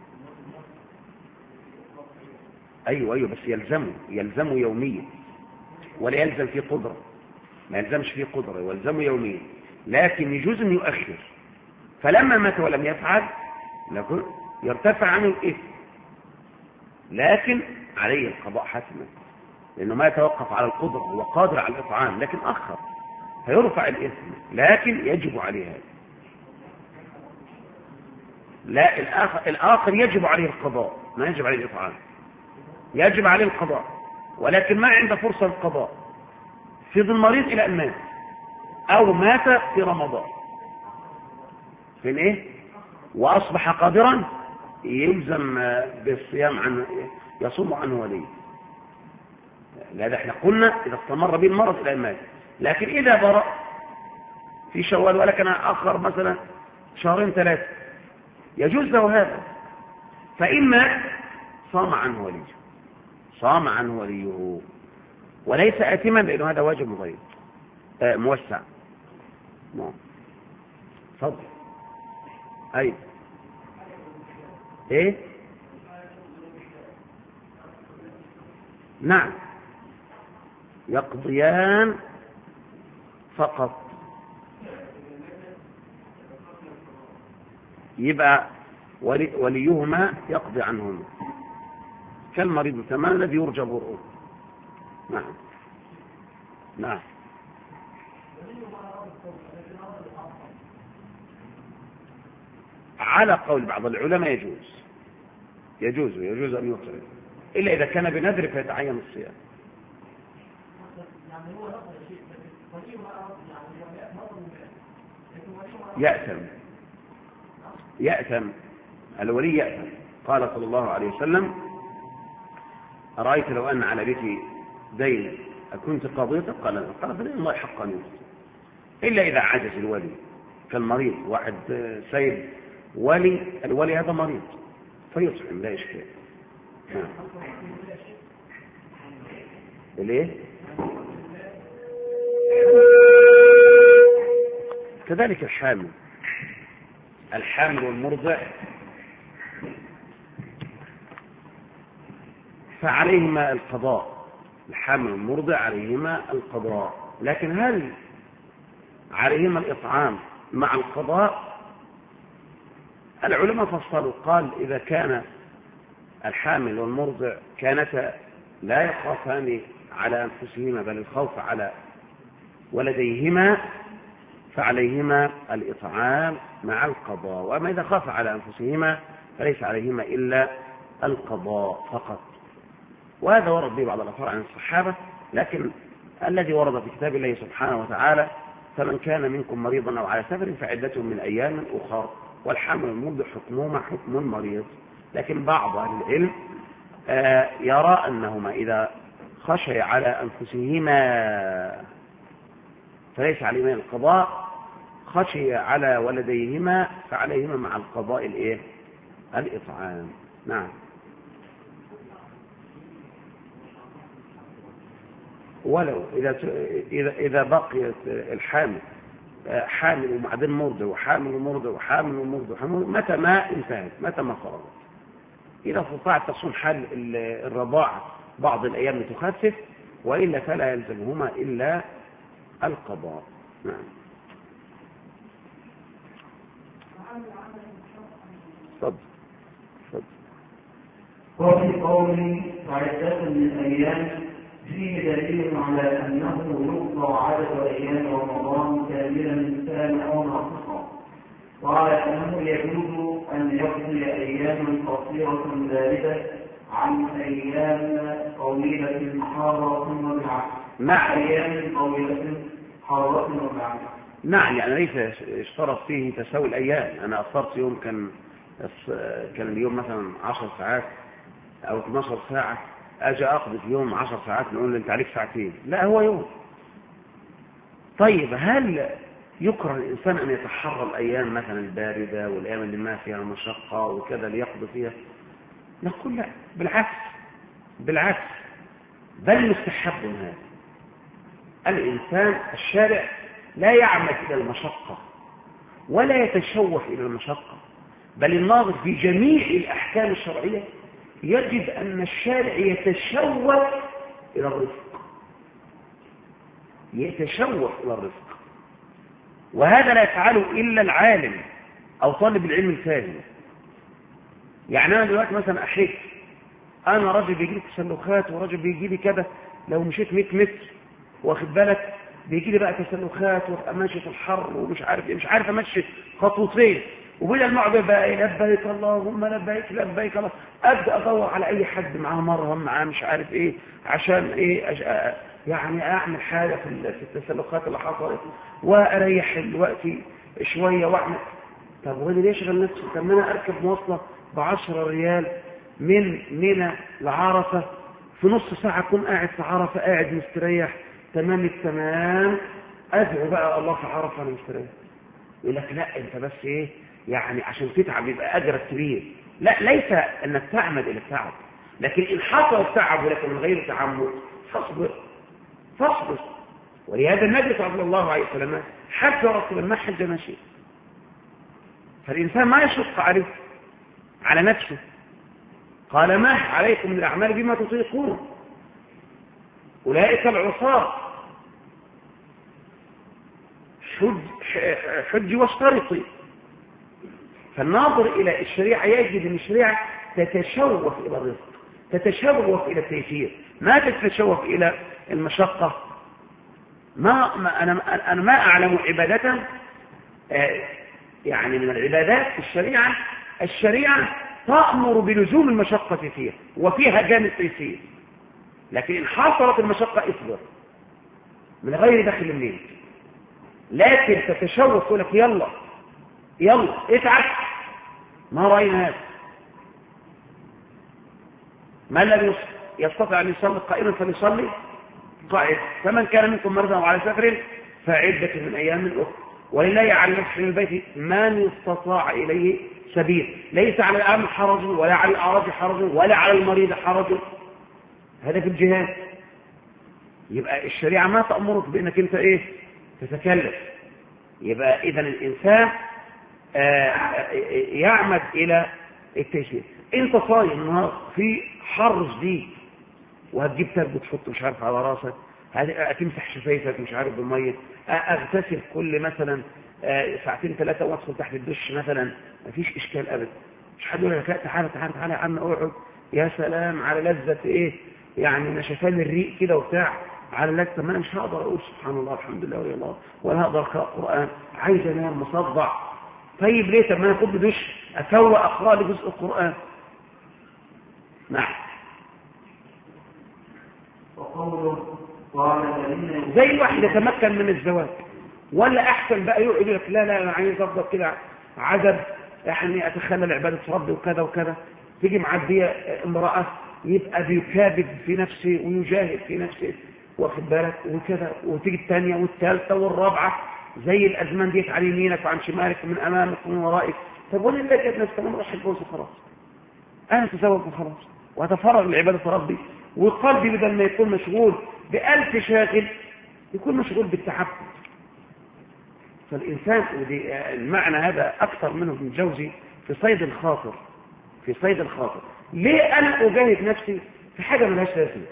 أيوة بس يلزمه يوميا، ولا يلزم فيه قدرة، ما يلزمش فيه قدرة، ويلزمه يوميا، لكن يجوز أن يؤخر، فلما مات ولم يفعل يرتفع عنه الإثم، لكن عليه القضاء حتما، لأنه ما يتوقف على القدرة، هو قادر على الإطعام لكن أخر، فيرفع الإثم، لكن يجب عليه هذا. لا، الآخر يجب عليه القضاء، ما يجب عليه الإطعام، يجب عليه القضاء، ولكن ما عنده فرصة للقضاء، في ظل المريض إلى أن مات أو مات في رمضان، فين إيه؟ وأصبح قادرا يلزم بالصيام عنه، يصوم عنه وليه. لذا احنا قلنا إذا استمر به المرض إلى أن مات، لكن إذا برأ في شوال ولكن أخر مثلا 2 3 يجوز له هذا، فإن مات صام عنه وليه، صام عنه وليه، وليس آثما لأنه هذا واجب مضيق موسع. تفضل. أي إيه؟ نعم، يقضيان فقط، يبقى وليهما يقضي عنهما كالمريض تمام الذي يرجى برؤه. نعم نعم. على قول بعض العلماء يجوز أن يطعم، إلا إذا كان بنذر فيتعين الصيام. يأثم الولي يأثم. قال صلى الله عليه وسلم: أرأيت لو أن على بيتي دين أكنت قضيته؟ قال فلن الله حقا يوسف، إلا إذا عجز الولي كالمريض، واحد سيد الولي هذا مريض فيطعم لا إشكال. ليه؟ كذلك الحامل والمرضع فعليهما القضاء، الحامل والمرضع عليهما القضاء، لكن هل عليهما الإطعام مع القضاء؟ العلماء فصلوا، قال إذا كان الحامل والمرضع كانتا لا يخافان على أنفسهما بل الخوف على ولديهما فعليهما الإطعام مع القضاء، وأما إذا خاف على أنفسهما فليس عليهما إلا القضاء فقط. وهذا ورد به بعض الآثار عن الصحابة، لكن الذي ورد في كتاب الله سبحانه وتعالى: فمن كان منكم مريضا أو على سفر فعدة من أيام أخر والحمل المرضع حكمهما حكم المريض. لكن بعض أهل العلم يرى أنهما إذا خشي على أنفسهما فليس عليهما القضاء، خشي على ولديهما فعليهما مع القضاء الإطعام. نعم. ولو إذا بقيت الحامل حامل وبعدين مرضع وحامل ومرضع وحامل ومرضع متى ما انتهت، متى ما فرغت، إذا استطاعت تصوم حال الرضاعة بعض الأيام لتخفف، وإلا فلا يلزمهما إلا القضاء. نعم. صد. وفي قول فعدة من أيام فيه دليل على أنه يقضى عدد أيام رمضان كاملا كان أو ناقصا، وعلى أنه يجوز أن يقضي أياما قصيرة زائدة عن أيام طويلة حارة وبالعكس. نعم. أيام طويلة حارة وبالعكس. نعم، يعني ليس اشترط فيه تساوي الأيام. أنا أفطرت يوم كان اليوم مثلا 10 ساعات أو 12 ساعة، أجي أقضي في يوم 10 ساعات نقول له أنت عليك ساعتين، لا هو يوم. طيب هل يكره الإنسان أن يتحرى الأيام مثلا الباردة والأيام اللي ما فيها مشقة وكذا ليقضي فيها؟ نقول لا، بالعكس بل مستحب هذا. الإنسان الشارع لا يعمد إلى المشقة ولا يتشوف إلى المشقة، بل الناظر في جميع الأحكام الشرعية يجد أن الشارع يتشوف إلى الرزق، وهذا لا يفعله إلا العالم أو طالب العلم الفاهم. يعني أنا دلوقتي مثلا أحس أنا راجل بيجي لي تسلخات وراجل بيجي لي كده، لو مشيت 100 متر واخد بالك بيجي لي بقى تسلخات وأمشي في الحر ومش عارف إيه، مش عارف أمشي خطوتين، وبدل ما اقعد بقى لبيك اللهم لبيك لبيك الله، ابدا ادور على اي حد معاه مرهم معاه مش عارف ايه عشان ايه يعني اعمل حاجه في التسلخات اللي حصلت واريح الوقت شويه واعمل. طب وانا ليه اشغل نفسي؟ طب ما انا اركب مواصله ب10 ريال من منى لعرفه، في نص ساعه اكون قاعد في عرفه قاعد مستريح تمام التمام، ادعو بقى الله في عرفه انا مستريح. يقول لك لا انت بس ايه يعني عشان تتعب يبقى اجرك كبير. لا، ليس انك تعمد الى التعب، لكن ان حصل التعب ولكن من غير تعمد فاصبر. ولهذا النبي صلى الله عليه وسلم حج رسول ما حج ماشي، فالانسان ما يشق على نفسه. قال ما عليكم من الاعمال بما تطيقون، اولئك العصاة، حج واشترطي. فالناظر إلى الشريعة يجد أن الشريعة تتشوف إلى الرزق، تتشوف إلى التيسير، ما تتشوف إلى المشقة. أنا ما أعلم عبادة يعني من العبادات في الشريعة تأمر بلزوم المشقة فيها وفيها جانب التيسير، لكن إن حصلت المشقة اصبر من غير دخل النيل. لكن تتشوف لك يلا اتعب، ما رأينا هذا. ما الذي يستطيع أن يصلي قائما فليصلي قائد، فمن كان منكم مرضى أو على سفر فعدة من أيام أخرى، ولله على نفسه من البيت من استطاع إليه سبيل. ليس على الأعمى حرج ولا على الأعرج حرج ولا على المريض حرج، هذا في الجهاد. يبقى الشريعة ما تأمرك بأنك أنت تتكلف. يبقى إذا الإنسان يعمد إلى التيسير. أنت صايم النهار في حر شديد وهتجيب تربة تحط مش عارف على راسك، هتمسح شفايفك مش عارف بالمية، أغتسل كل مثلا 2 3 ساعات وادخل تحت الدش مثلا، مفيش إشكال أبدا. مش حد يقول لك تعالى يا عم اقعد، يا سلام على لذة يعني نشفان الريق كده وبتاع، على الله. طب انا مش هقدر اقول سبحان الله الحمد لله ولا الله، ولا هقدر اقرا قران، عايز انام مصدع. طيب ليه؟ طب ما انا اخد دش افوق اقرا لي جزء القران. نعم. وقوله قال الذين زي واحد يتمكن من الزواج، ولا احسن بقى يقعد يقول لك لا لا انا عايز افضل كده عدد يعني اتخلى عباده ربي وكذا وكذا. تيجي معديه امراه يبقى بيكابد في نفسه ويجاهد في نفسه، واخد بالك وكذا، وتيجي الثانيه والثالثه والرابعه زي الازمان ديت عن يمينك وعن شمالك ومن امامك ومن ورائك. طب وانا اللي جت نفسي انا راح اتجوز وخلاص، انا اتزوج وخلاص واتفرغ لعباده ربي، وقلبي بدل ما يكون مشغول بألف شاغل يكون مشغول بالتعبد. فالإنسان ودي المعنى هذا أكثر منه ابن الجوزي في صيد الخاطر. في صيد الخاطر ليه أنا أجاهد نفسي في حاجة ملهاش لازمة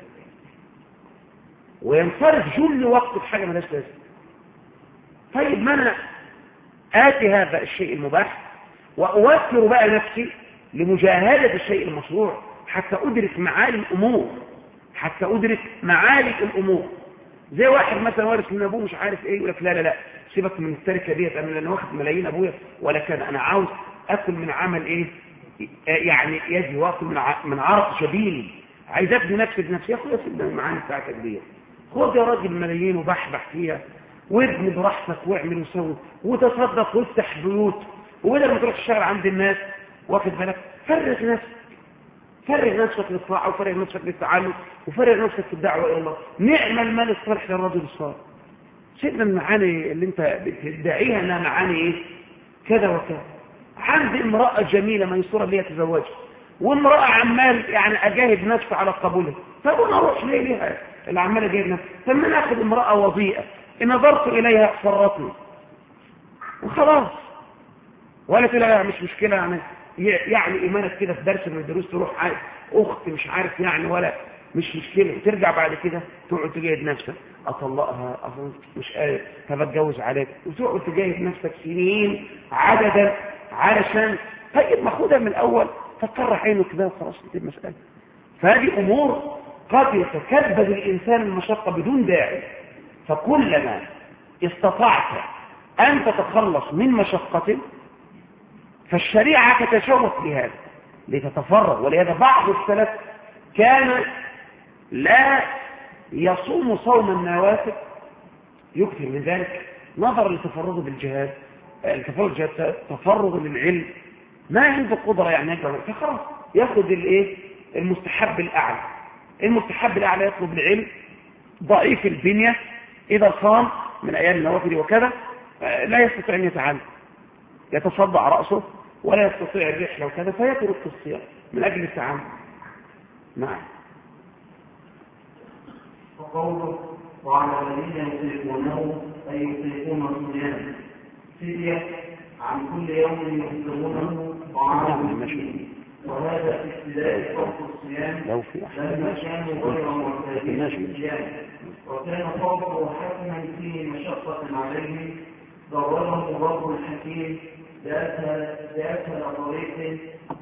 وينصرف جل وقت في حاجة ملهاش لازمة؟ طيب ما أنا آتي هذا الشيء المباح وأوفر بقى نفسي لمجاهدة الشيء المشروع حتى أدرك معالي الأمور، حتى أدرك معالي الأمور. زي واحد مثلا وارث من أبوه مش عارف إيه، يقول لك لا لا لا سيبك من التركة ديت، أنا واخد ملايين أبويا ولا كان، أنا عاوز أكل من عمل إيه يعني يجي واكل من عرق شبيني، عايز أبني نفسي بنفسي. يا أخويا سيبنا المعاني بتاعتك ديت، خد يا راجل ملايين وبحبح فيها وابني براحتك واعمل وسوي وتصدق وافتح بيوت، وبدل ما تروح تشتغل عند الناس واخد بالك فرغ نفسك، فرغ نفسك للطاعة وفرغ نفسك للتعلم وفرغ نفسك في الدعوة إلى الله. نعم المال الصالح للرجل الصالح. سيبنا المعاني اللي انت بتدعيها انها معاني ايه كذا وكذا. عندي امرأة جميلة ميسورة لي تزوجها، وامرأة عمال يعني اجاهد نفسي على قبولها، طب انا اروح ليه ليها اللي عمال اجاهد نفسي؟ طب ما ناخد امرأة وضيئة ان نظرت اليها فرطني وخلاص، ولا تلاقي مش مشكلة يعني ايمانك كده في درس من الدروس تروح عايز اخت مش عارف يعني ولا مش مشكلة، ترجع بعد كده تقعد تجاهد نفسك اطلقها اظن مش قادر فبتجوز عليك، وتقعد تجاهد نفسك سنين عددا علشان طيب ما خدها من الاول فتطرح عينه كده وخلاص انتهت المسألة. فهذه امور قد يتكبد الانسان المشقة بدون داعي، فكلما استطعت ان تتخلص من مشقة فالشريعة تتشوق لهذا لتتفرغ. ولهذا بعض السلف كان لا يصوم صوم النوافل يكثر من ذلك نظرا لتفرغه بالجهاد، تفرغ للعلم، ما عنده قدرة يعني يقدر، فخلاص ياخذ الايه المستحب الاعلى. المستحب الاعلى يطلب العلم، ضعيف البنية اذا صام من ايام النوافل وكذا لا يستطيع ان يتعلم، يتصدع رأسه ولا يستطيع الرحلة وكذا فيترك الصيام من أجل التعامل. نعم. وقوله وعلى الذين يطيقونه أي يطيقون الصيام فدية عن كل يوم يفطرونه طعام مسكين، وهذا في ابتداء فرض الصيام لما كانوا غير معتادين بالصيام، وكان فرضه حتما فيه مشقة عليهم ضربهم رب الحكيم بأسهل طريق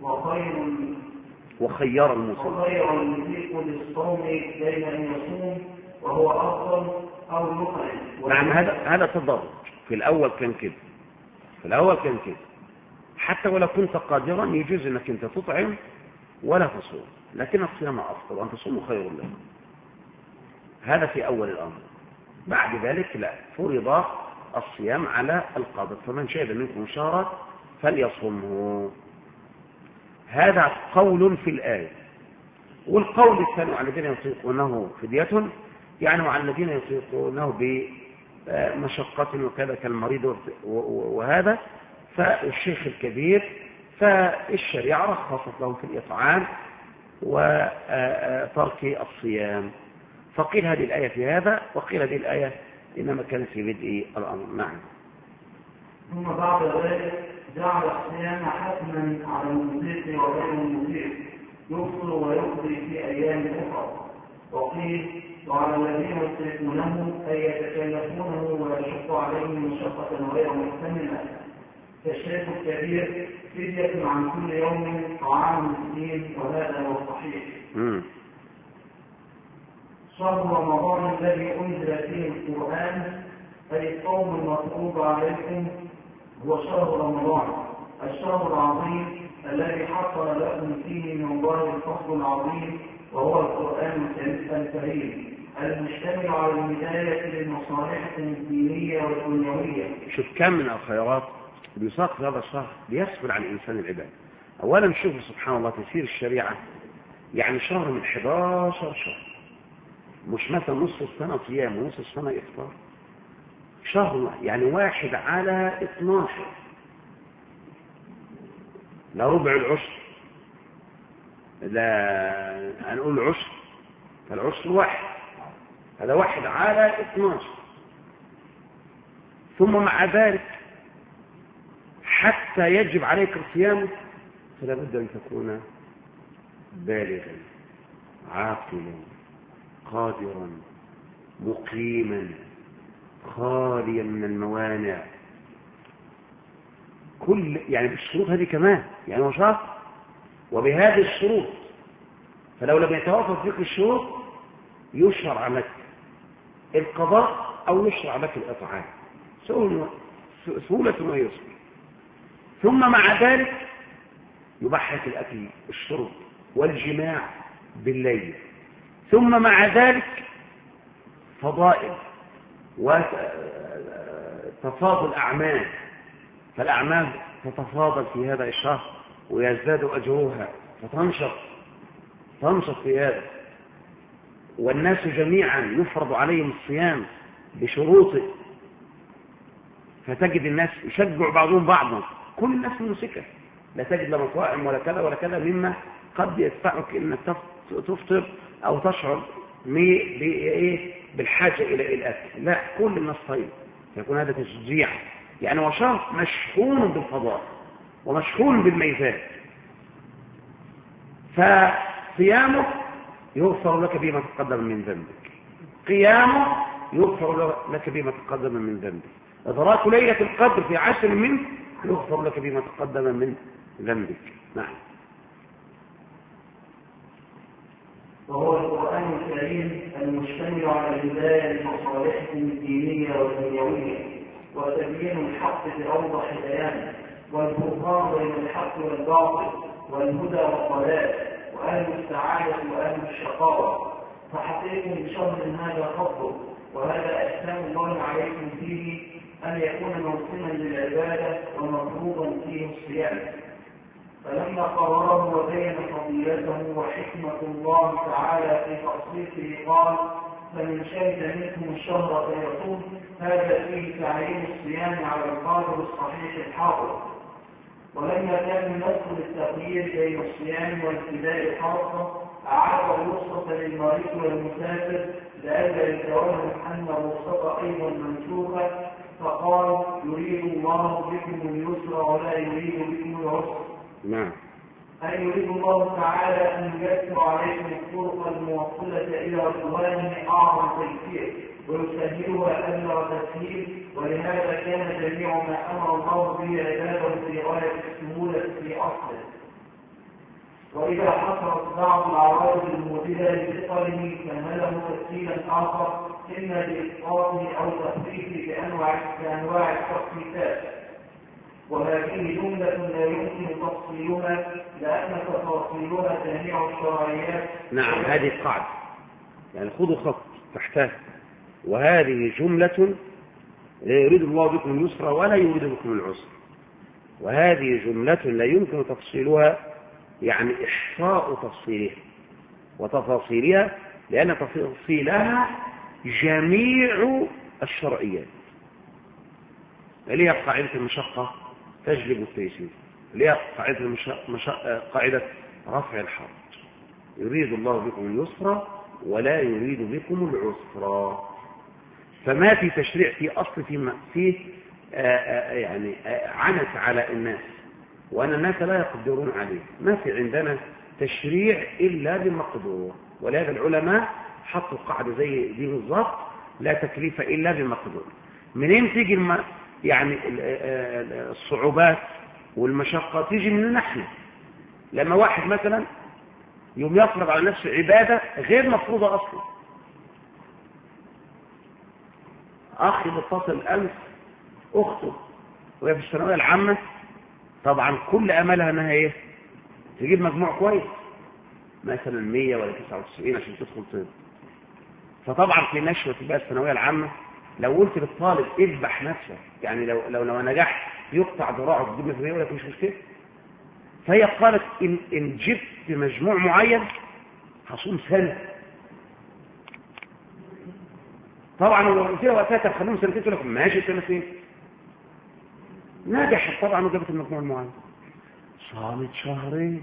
وخير المسيق للصوم بين أن يصوم وهو أفضل أو يطعم. نعم هذا تضرج. في الأول كان كده، حتى ولو كنت قادرا يجوز أنك أنت تطعم ولا تصوم، لكن الصيام أفضل وأن تصوم خير لك. هذا في أول الأمر. بعد ذلك لا، فرض الصيام على القادر، فمن شهد منكم شهرا فليصمه. هذا قول في الآية. والقول الثاني على الذين يطيقونه فدية، يعني وعلى الذين يطيقونه بمشقة وكذا كالمريض وهذا، فالشيخ الكبير فالشريعة رخصت لهم في الإطعام وترك الصيام. فقيل هذه الآية في هذا، وقيل هذه الآية إنما كانت في بدء الأمر. نعم. ثم بعد ذلك جعل الصيام حتما على المطيق وغير المطيق، يفطر ويقضي في أيام أخرى. وقيل وعلى الذين يطيقونه أي يتكلفونه ويشق عليهم مشقة غير محتملة كالشيخ الكبير فدية عن كل يوم طعام مسكين، وهذا هو الصحيح. شهر رمضان الذي أنزل فيه القرآن أي الصوم المفروض عليكم هو شهر رمضان الشهر العظيم الذي حصل لكم فيه من الله الفضل العظيم وهو القرآن الكريم المشتمل على الهداية للمصالح الدينية والدنيوية. شوف كم من الخيرات بيساق في هذا الشهر ليسهل على الإنسان العبادة. أولا شوف سبحان الله تسير الشريعة، يعني شهر من 11 شهر، مش مثلا نصف السنة صيام ونصف السنة إفطار، شهر يعني 1/12، لا ربع العشر، لا هنقول العشر، فالعشر 1، هذا 1/12. ثم مع ذلك حتى يجب عليك الصيام فلا بد أن تكون بالغا عاقلا قادرا مقيما خاليا من الموانع، يعني بالشروط هذه كمان، يعني هو شرط وبهذه الشروط، فلو لم يتوافر فيك الشروط يشرع لك القضاء أو يشرع لك الإطعام سهولة ويسر. ثم مع ذلك يباح لك الأكل الشرب والجماع بالليل. ثم مع ذلك فضائل وتفاضل أعمال، فالأعمال تتفاضل في هذا الشهر ويزداد أجرها فتنشط في هذا، والناس جميعا يفرض عليهم الصيام بشروطه، فتجد الناس يشجع بعضهم بعضا، كل الناس ممسكة، لا تجد لا مطاعم ولا كذا ولا كذا مما قد يدفعك انك تفطر او تشعر بالحاجة الى الاكل، لا كل الناس طيب، فيكون هذا تشجيع، يعني هو شهر مشحون بالفضائل ومشحون بالميزات، فصيامك يغفر لك بما تقدم من ذنبك، قيامك يغفر لك بما تقدم من ذنبك، إدراك ليلة القدر في 10 منه يغفر لك بما تقدم من ذنبك. نعم. وهو القرآن الكريم المشتمل على الهداية لمصالحكم الدينية والدنيوية وتبيين الحق بأوضح بيان والفرقان بين الحق والباطل والهدى والضلال وأهل السعادة وأهل الشقاوة، فحقيقة شهر هذا فضل، وهذا أحسان الله عليكم فيه أن يكون موسما للعبادة ومفروضا فيه الصيام. فلما قرره وبين فضيلته وحكمة الله تعالى في تخصيصه قال: فمن شهد منكم الشهر فيصوم، هذا فيه تعليم الصيام على القادر الصحيح الحاضر. ولما كان يدخل التغيير بين الصيام والابتداء خاصة أعاد الرخصة للمريض والمسافر لئلا يتوهم أن الرخصة أيضا منسوخة، فقال: يريد الله بكم اليسر ولا يريد بكم العسر. نعم. أي يريد الله تعالى أن ييسر عليكم الطرق الموصلة إلى رضوانه أعظم تيسير ويسهلها أكثر تسهيل، ولهذا كان جميع ما أمر الله به عباده في غاية السهولة في أصله. وإذا حصلت بعض العوارض الموجبة لثقله كمله تسهيلا آخر إما بإسقاطه أو تخفيفه بأنواع التخفيفات، وهذه جملة لا يمكن تفصيلها لأن تفاصيلها جميع الشرعيات. نعم، هذه القاعدة، يعني خذوا خط تحتها، وهذه جملة لا يريد الله بكم اليسر ولا يريد بكم العسر، وهذه جملة لا يمكن تفصيلها، يعني إحصاء تفصيلها وتفاصيلها، لأن تفصيلها جميع الشرعيات، اللي هي قاعدة المشقة تجلب التيسير، اللي هي قاعدة رفع الحرج، يريد الله بكم اليسر ولا يريد بكم العسر. فما في تشريع في أصل فيه يعني عنت على الناس وأن الناس لا يقدرون عليه، ما في عندنا تشريع إلا بمقدور، ولهذا العلماء حطوا قاعدة زي دي بالضبط: لا تكليف إلا بمقدور. منين تيجي يعني الصعوبات والمشقة؟ تيجي من نحن، لما واحد مثلا يوم يفرض على نفسه عبادة غير مفروضة أصلا، أخي متصل أمس أخته وهي في الثانوية العامة، طبعا كل أملها أنها إيه؟ تجيب مجموع كويس، مثلا 100 ولا 99 عشان تدخل طب. فطبعا في نشوة بقى الثانوية العامة لو قلت للطالب اذبح نفسك، يعني لو نجحت يقطع ذراعه تجيب مثلا، يقول لك مش مشكلة. فهي قالت إن جبت مجموع معين هصوم سنة. طبعا لو قلت لها وقتها طب خلوهم سنتين، تقول لك ماشي سنتين. نجحت طبعا وجابت المجموع المعين، صامت شهرين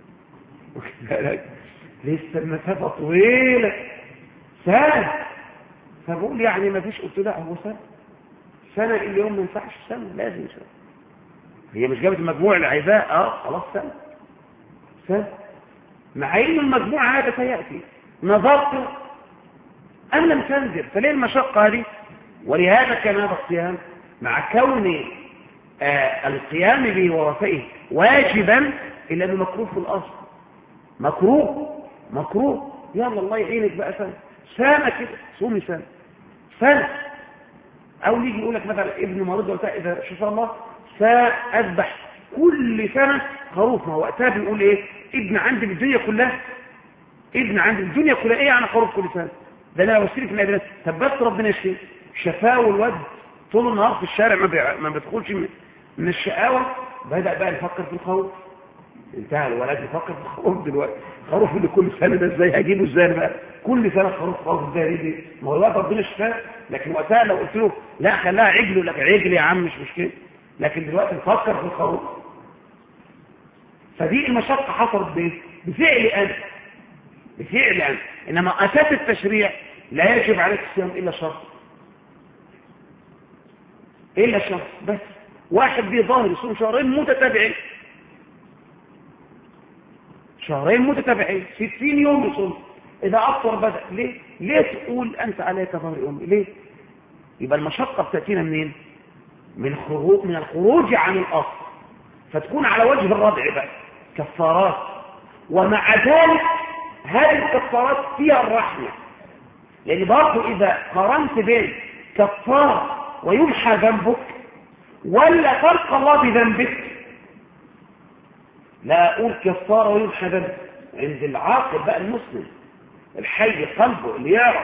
لسه المسافة طويلة، سنة. فبقول يعني ما فيش، قلت لا هو سنة اليوم ما ينفعش، سنة لازم سنة. هي مش جابت المجموع اللي عايزاه، خلاص سنة مع ان المجموع هذا سيأتي، نظرت أم لم تنزل. فليه المشقة هذه؟ ولهذا كان هذا الصيام مع كون القيام به ووفائه واجبا إلا أنه مكروه في الأصل، مكروه. يلا الله يعينك بقى سنة كده، صومي سنة. أو يجي يقول لك مثلا ابن مريض وقتها إذا شاء الله سأذبح كل سنة خروف. ما وقتها بيقول إيه؟ ابن عندي بالدنيا كلها، إيه يعني خروف كل سنة؟ ده أنا وسيلة من الأدلة. طب بس ربنا يشفيه، شفاه والواد طول النهار في الشارع ما بيدخلش من الشقاوة، بدأ بقى يفكر في الخروف. انتهى الولد يفكر في الخروف دلوقتي. خروف اللي كل سنة ده ازاي هجيبه؟ ازاي بقى كل سنة خروف ازاي دي؟ ما هو الوقت ربنا شفاه. لكن وقتها لو قلت له لا خلاها عجل، يقول لك عجل يا عم مش مشكلة. لكن دلوقتي نفكر في الخروف. فدي المشقة حصلت بفعل أنا. إنما أساس التشريع لا يجب عليك الصيام إلا شهر بس. واحد بيه ظاهر يصوم شهرين متتابعين 60 يوم يصوم، إذا أفطر بدأ. ليه تقول أنت عليك ظهر أمي؟ ليه؟ يبقى المشقة بتأتينا منين؟ من الخروج عن الأصل، فتكون على وجه الردع بقى كفارات. ومع ذلك هذه الكفارات فيها الرحمة، لأن برضو إذا قارنت بين كفارة ويمحى ذنبك ولا خلق الله بذنبك، لا أقول كفارة ويمحى ذنبك. عند العاقل بقى المسلم الحي قلبه اللي يعرف.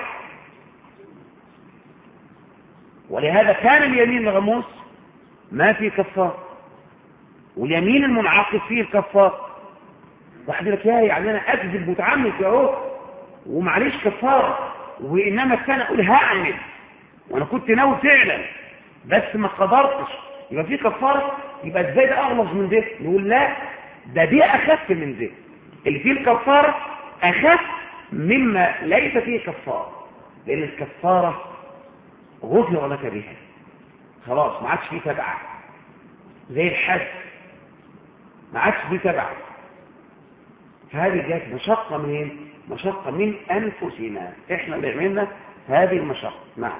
ولهذا كان اليمين الغموس ما فيه كفارة، واليمين المنعقد فيه الكفارة. واحد يقول لك يعني أنا أكذب وتعمد أهو ومعليش كفارة، وإنما كان أقول هعمل وأنا كنت ناوي فعلا بس ما قدرتش، يبقى فيه كفارة. يبقى ازاي ده أغلظ من ده؟ نقول لا، دي أخف من ده. اللي فيه الكفارة أخف مما ليس فيه كفارة، لأن الكفارة غفر لك بها خلاص، ما عادش فيه تبعة زي الحج، ما عادش فيه تبعة. فهذه جات مشقة من أنفسنا، إحنا اللي عملنا هذه المشقة. نعم.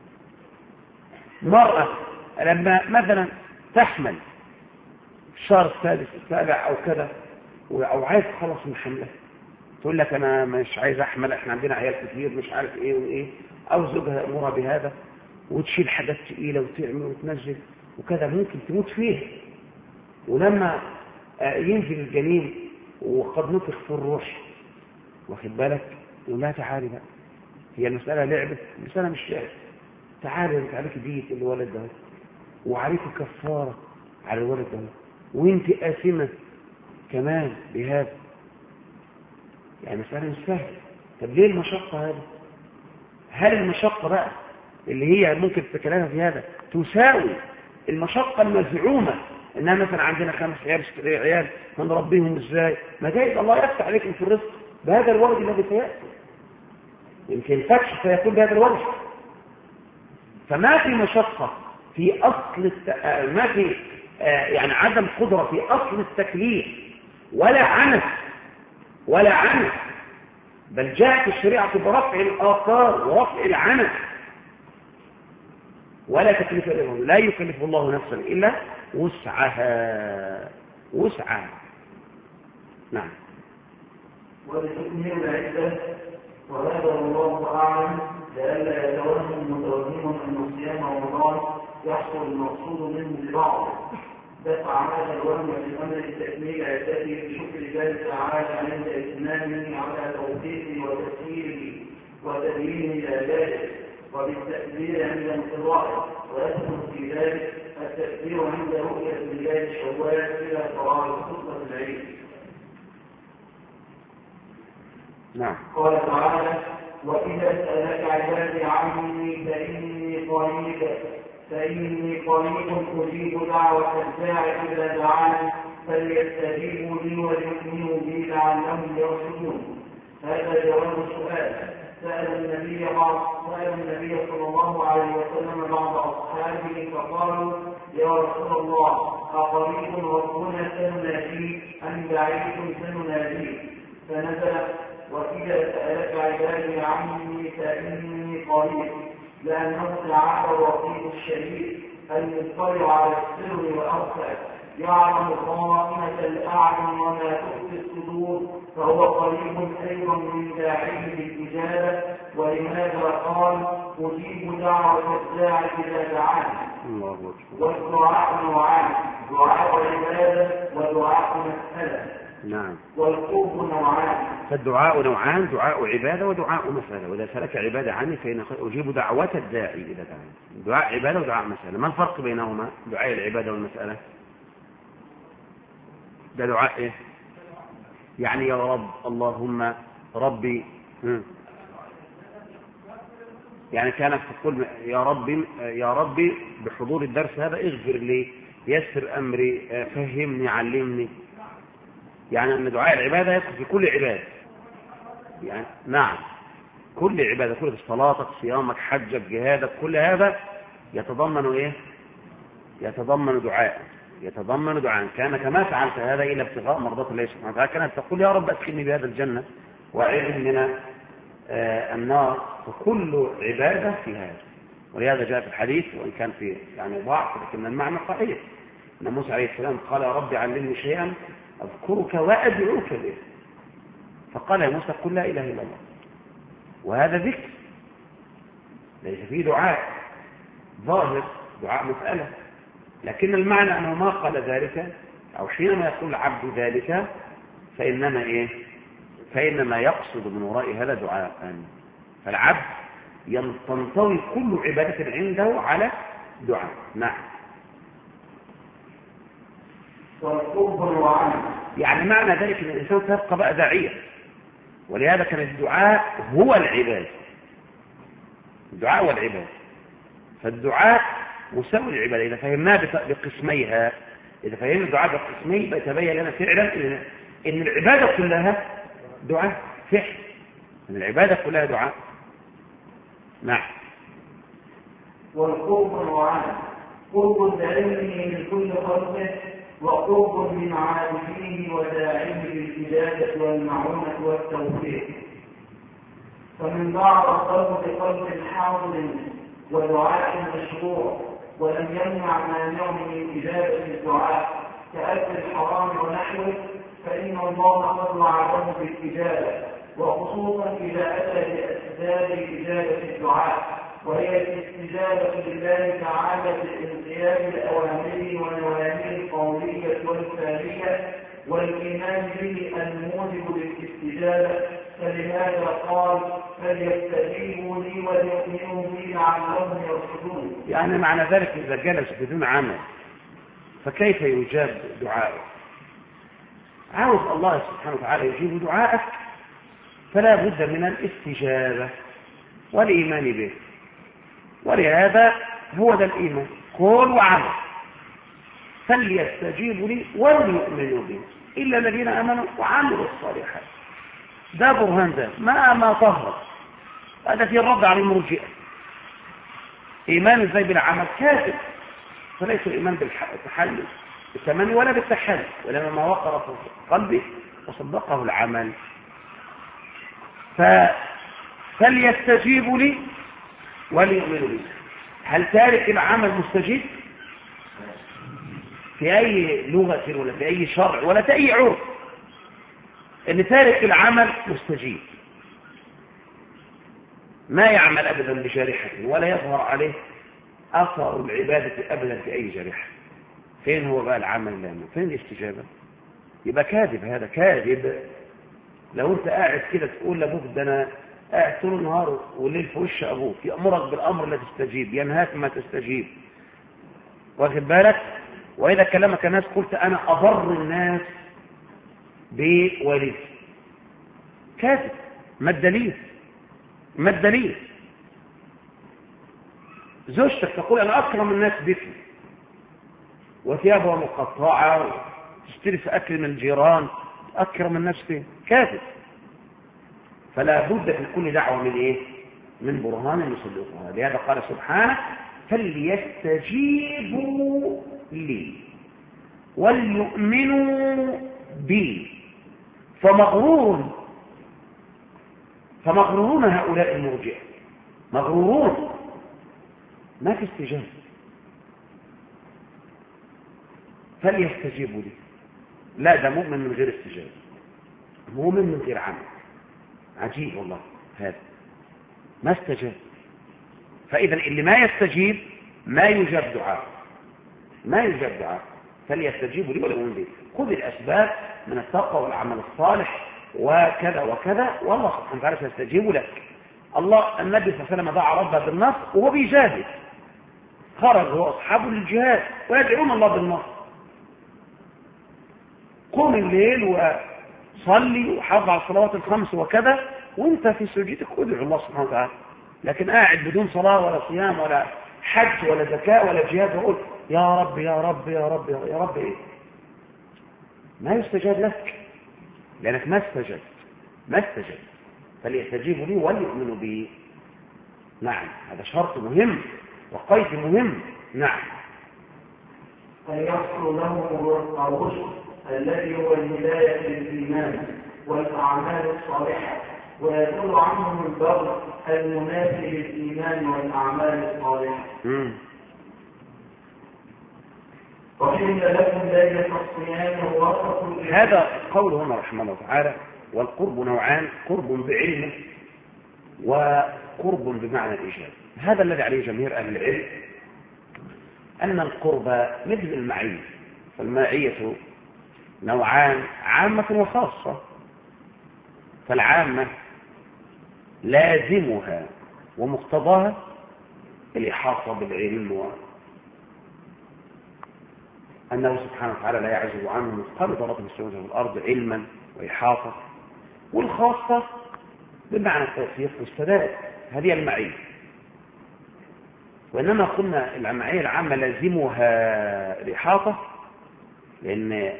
مرأة لما مثلا تحمل الشهر السادس السابع أو كذا، أو عايز تخلص من حملها، تقول لك أنا مش عايز أحمل، إحنا عندنا عيال كتير مش عارف إيه وإيه، أو زوجها يأمرها بهذا وتشيل حاجات ثقيلة وتعمل وتنزل وكذا، ممكن تموت فيه. ولما ينزل الجنين وقد نفخ في الروح، واخد بالك، يقول لها تعالي بقى، هي المسألة لعبة؟ المسألة مش لعبة. تعالي انت عليك دية الولد ده، وعليك كفارة على الولد ده، وانت آثمة كمان بهذا. يعني مسألة مش سهلة. طب ليه المشقة هذه؟ هل المشقة بقى اللي هي ممكن تتكلمها في هذا تساوي المشقة المزعومة انها مثلا عندنا 5 عيال 6 عيال هنربيهم ازاي؟ ما جايز الله يفتح عليكم في الرزق بهذا الولد الذي سيأتي، يمكن الفتح سيكون بهذا الوجه. فما في مشقة في أصل ما في يعني عدم قدرة في أصل التكليف ولا عنف، بل جاءت الشريعة برفع الآثار ورفع العنف. ولا تكليف إلا بالله، لا يكلف الله نفسا إلا وسعها. نعم. ولتكملوا العدة وهذا الله أعلم. لئلا يتوهم متوهم أن صيام رمضان يحصل المقصود منه ببعضه. دفع هذا الوهم بأمر التكميل يأتي بشكر الله تعالى عند إتمامه على توفيقه وتسهيله وتبيينه لعباده، وبالتكبير عند انقضائه، ويدخل في ذلك التكبير عند رؤية هلال شوال إلى صلاة خطبة العيد. نعم. قال تعالى: وإذا سألك عبادي عني فإني قريب أجيب دعوة الداع إذا دعاني فليستجيبوا لي وليؤمنوا بي لعلهم يرشدون. هذا جواب السؤال. سأل النبي صلى الله عليه وسلم بعض أصحابه فقالوا: يا رسول الله، أقريب ربنا سنناديه أم بعيد سنناديه؟ فنزل: وإذا سألك عبادي عني فإني قريب، لأنه تعالى الرقيب الشديد المطلع على السر والأخفى، يعلم خائنة الأعين وما تخفي الصدور، فهو قريب أيضا من داعيه بالإجابة. ولهذا قال: أجيب دعوة الداع إذا دعاني. والدعاء نوعان: دعاء عبادة ودعاء مسألة. نعم. والقرب نوعان: فالدعاء نوعان: دعاء عبادة ودعاء مسألة. وإذا سألك عبادة عني فإن أجيب دعوة الداعي إذا دعاني. دعاء عبادة ودعاء مسألة. ما الفرق بينهما دعاء العبادة والمسألة؟ ده دعاء إيه؟ يعني يا رب، اللهم ربي. يعني كانت تقول يا ربي بحضور الدرس هذا اغفر لي، يسر أمري، فهمني، علمني. يعني أن دعاء العبادة يدخل في كل عبادة. يعني نعم، كل عبادة، كل صلاتك، صيامك، حجك، جهادك، كل هذا يتضمن إيه؟ يتضمن دعاء. كانك ما فعلت هذا إلا ابتغاء مرضات الله سبحانه وتعالى. كانت تقول: يا رب أدخلني بهذا الجنة وأعذني من النار. وكل عبادة في هذا. ولهذا جاء في الحديث، وإن كان في يعني ضعف، لكن المعنى صحيح، أن موسى عليه السلام قال: يا رب علمني شيئا أذكرك وأدعوك به. فقال يا موسى: قل لا إله إلا الله. وهذا ذكر، ليس فيه دعاء ظاهر، دعاء مسألة. لكن المعنى أنه ما قال ذلك، أو حينما يقول العبد ذلك فإنما يقصد من وراء هذا دعاء. فالعبد تنطوي كل عبادة عنده على دعاء. نعم. يعني معنى ذلك أن الإنسان سيبقى بقى داعيا. ولهذا كان الدعاء هو العبادة. الدعاء هو العبادة. فالدعاء مساوي العبادة. إذا فهمناه بقسميها، إذا فهمنا الدعاء بقسميه يتبين لنا فعلا إن العبادة كلها دعاء فعل. إن العبادة كلها دعاء. نعم. والقرب نوعان: قرب بعلمه من كل خلقه، وقرب من عارفيه وداعيه بالإجابة والمعونة والتوفيق. فمن ضاع القلب بقلب حاضر ودعاء مشروع، ولم يمنع مانع من إجابة الدعاء كأكل الحرام ونحوه، فإن الله قد وعده بالإجابة، وخصوصا إذا أتى بأسباب إجابة الدعاء، وهي الاستجابة لله تعالى بالانقياد لأوامره ونواهيه القولية والفعلية، والإيمان به الموجب للاستجابة. فلهذا قال: فليستجيبوا لي وليؤمنوا بي لعلهم يرشدون. يعني معنى ذلك إذا جلس بدون عمل فكيف يجاب دعاءه؟ عاوز الله سبحانه وتعالى يجيب دعاءك، فلا بد من الاستجابة والإيمان به. ولهذا هو ذا الإيمان، قول وعمل. فليستجيبوا لي وليؤمنوا بي إلا الذين آمنوا وعملوا الصالحات. ده برهان، ده ما طهر. هذا في الرد على المرجئة. إيمان ازاي بلا عمل؟ كاذب. فليس الإيمان بالتحلل بالتمني ولا بالتحلل، ولما ما وقر في قلبي وصدقه العمل. فليستجيبوا لي وليؤمنوا بي. هل تارك العمل مستجيب؟ في أي لغة ولا في أي شرع ولا في أي عرف ان تارك العمل مستجيب. ما يعمل أبدا بجارحة ولا يظهر عليه أثر العبادة أبدا في أي جارحة، فين هو بقى العمل لله؟ فين الاستجابة؟ يبقى كاذب، هذا كاذب. لو أنت قاعد كده تقول لأبوك ده أنا قاعد طول النهار والليل في وش أبوك، يأمرك بالأمر لا تستجيب، ينهاك ما تستجيب، واخد بالك؟ وإذا كلمك الناس قلت أنا أضر الناس بوالدي، كاذب. ما الدليل؟ ما الدليل؟ زوجتك تقول أنا أكرم الناس بك وثيابها مقطعة وتشتري في أكل من الجيران، أكرم الناس فيه، كاذب. فلا بد في كل دعوة من إيه؟ من برهان يصدقها. لهذا قال سبحانه فليستجيبوا لي وليؤمنوا بي فمغرورون هؤلاء المرجئة، مغرورون، ما في استجابة. فليستجيبوا لي، لا ده مؤمن من غير استجابة، مؤمن من غير عمل. عجيب والله هذا، ما استجاب. فإذا اللي ما يستجيب ما يجاب دعاء، ما يجاب دعاء. فليستجيبوا لي وليؤمنوا بي، خذ الأسباب من التقوى والعمل الصالح وكذا وكذا، والله سبحانه وتعالى سيستجيب لك. الله النبي صلى الله عليه وسلم دعا ربه بالنصر وهو بيجاهد، خرج هو أصحابه للجهاد ويدعون الله بالنصر. قم الليل وصلي وحافظ على الصلوات الخمس وكذا، وانت في سجودك ادعو الله سبحانه وتعالى. لكن قاعد بدون صلاة ولا صيام ولا حج ولا زكاة ولا جهاد وقول يا رب يا رب يا رب يا رب، ايه؟ ما يستجاب لك لأنك ما استجبت، ما استجبت. فليستجيبوا لي وليؤمنوا بي. نعم، هذا شرط مهم وقيد مهم. نعم. فيحصل له الرشد الذي هو الهداية للإيمان والأعمال الصالحة، ويدل عنهم البر المنافي للإيمان والأعمال الصالحة. وحين لكم ليلة الصيام ووسط. هذا قوله هنا رحمه الله تعالى. والقرب نوعان، قرب بعلمه وقرب بمعنى الإجابة. هذا الذي عليه جماهير أهل العلم، أن القرب مثل المعية، فالمعية نوعان، عامة وخاصة. فالعامة لازمها ومقتضاها الإحاطة بالعلم، أنه سبحانه وتعالى لا يعزب عنه مثقال ذرة في السماوات والأرض علما وإحاطة. والخاصة بمعنى التوفيق والسداد، هذه المعية. وإنما قلنا المعية العامة لازمها الإحاطة، لأن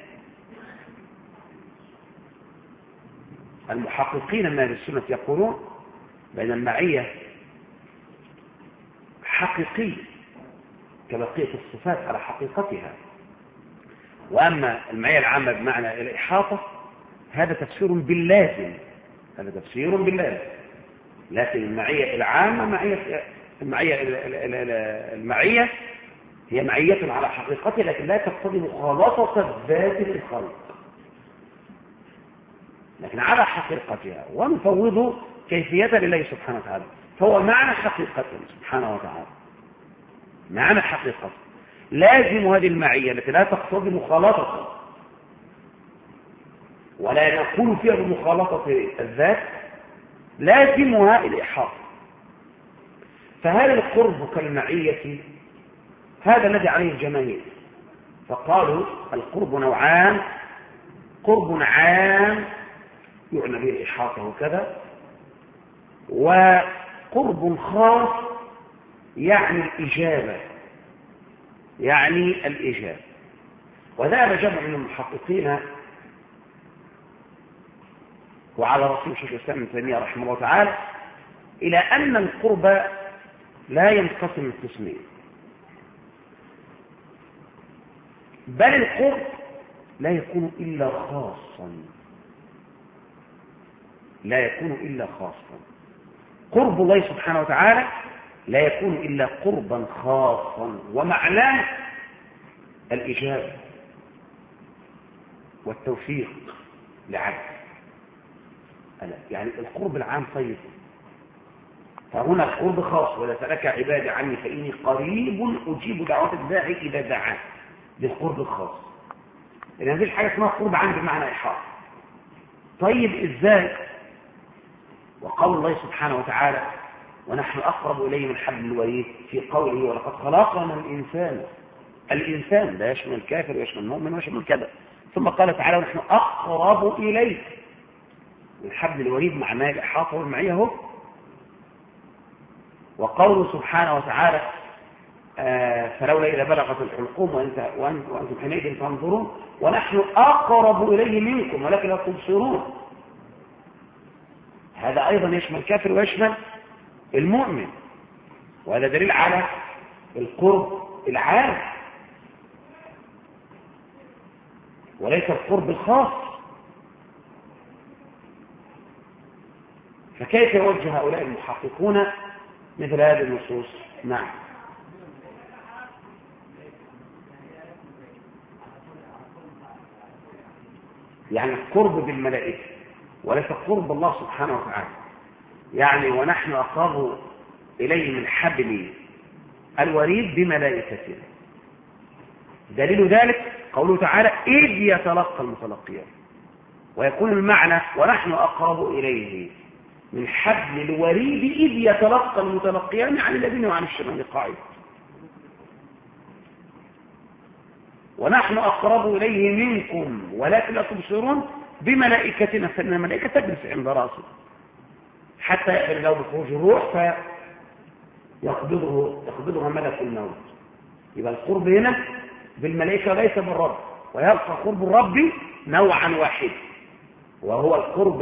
المحققين من أهل السنة يقولون بأن المعية حقيقية كبقية الصفات على حقيقتها، وأما المعية العامة بمعنى الإحاطة هذا تفسير باللازم، هذا تفسير باللازم. لكن المعية العامة المعية هي معية على حقيقتها، لكن لا تقتضي مخالطة الذات للخلق، لكن على حقيقتها، ونفوض كيفيتها لله سبحانه وتعالى. فهو معنى حقيقته سبحانه وتعالى، معنى حقيقته لازم هذه المعية التي لا تقتضي مخالطة ولا يكون فيها بمخالطة الذات، لازمها الإحاطة. فهذا القرب كالمعية هذا الذي عليه الجماهير، فقالوا القرب نوعان، قرب عام يعنى به الإحاطة وكذا، وقرب خاص يعني الإجابة، يعني الإجابة. وذهب جمع من المحققين وعلى رسول شيخ الإسلام ابن تيمية رحمه الله تعالى إلى أن القرب لا ينقسم قسمين، بل القرب لا يكون إلا خاصا، لا يكون إلا خاصا. قرب الله سبحانه وتعالى لا يكون إلا قربا خاصا، ومعناه الإجابة والتوفيق لعبد. يعني القرب العام طيب، فهنا القرب خاص، وإذا سألك عبادي عني فإني قريب أجيب دعوة الداعي إذا دعان. دي القرب الخاص. إذا مفيش حاجة اسمها قرب عندي بمعنى إحاطة. طيب إزاي؟ وقول الله سبحانه وتعالى ونحن أقرب إليه من حبل الوريد في قوله ولقد خلقنا الإنسان لا يشمل الكافر ويشمل المؤمن ويشمل كذا. ثم قال تعالى ونحن أقرب إليه من حبل الوريد، معناه الإحاطة والمعية هو. وقوله سبحانه وتعالى فلولا إذا بلغت الحلقوم وأنتم حينئذ تنظرون ونحن أقرب إليه منكم ولكن لا تبصرون. هذا أيضا يشمل الكافر ويشمل المؤمن، وهذا دليل على القرب العام وليس القرب الخاص. فكيف يوجه هؤلاء المحققون مثل هذه النصوص؟ نعم. يعني القرب بالملائكة وليس القرب الله سبحانه وتعالى. يعني ونحن أقرب إليه من حبل الوريد بملائكته. دليل ذلك قوله تعالى إذ يتلقى المتلقيان، ويكون المعنى ونحن أقرب إليه من حبل الوريد إذ يتلقى المتلقيان عن الذين وعن الشمال قاعد. ونحن أقرب إليه منكم ولكن لا تبصرون بملائكتنا، فإن الملائكة تجلس عند راسه حتى يأذن له بخروج الروح فيقبضها ملك الموت. يبقى القرب هنا بالملائكة ليس بالرب، ويبقى قرب الرب نوعا واحد وهو القرب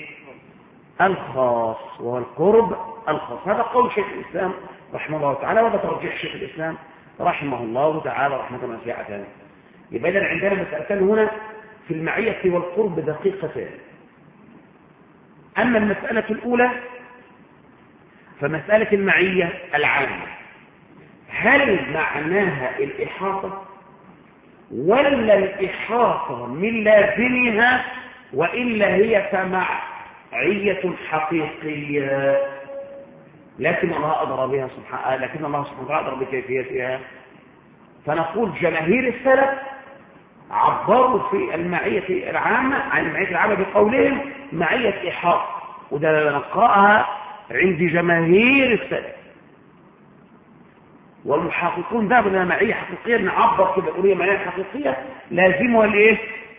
الخاص، وهو القرب الخاص. هذا قول شيخ الإسلام رحمه الله تعالى، وهذا ترجيح شيخ الإسلام رحمه الله تعالى رحمة واسعة. يبقى إذن عندنا مسألتان هنا في المعية والقرب دقيقتان. أما المسألة الأولى فمسألة المعية العامة، هل معناها الإحاطة ولا الإحاطة من لازمها وإلا هي كمعية حقيقية لكن الله أدرى بها سبحانه، لكن الله سبحانه وتعالى أدرى بكيفيتها؟ فنقول جماهير السلف عبروا في المعية العامة عن المعية العامة بقولهم معية إحاطة، وده نقرأها عند جماهير السلف. والمحققون ده بدنا معية حقيقية نعبر كده نقول هي معية حقيقية لازمها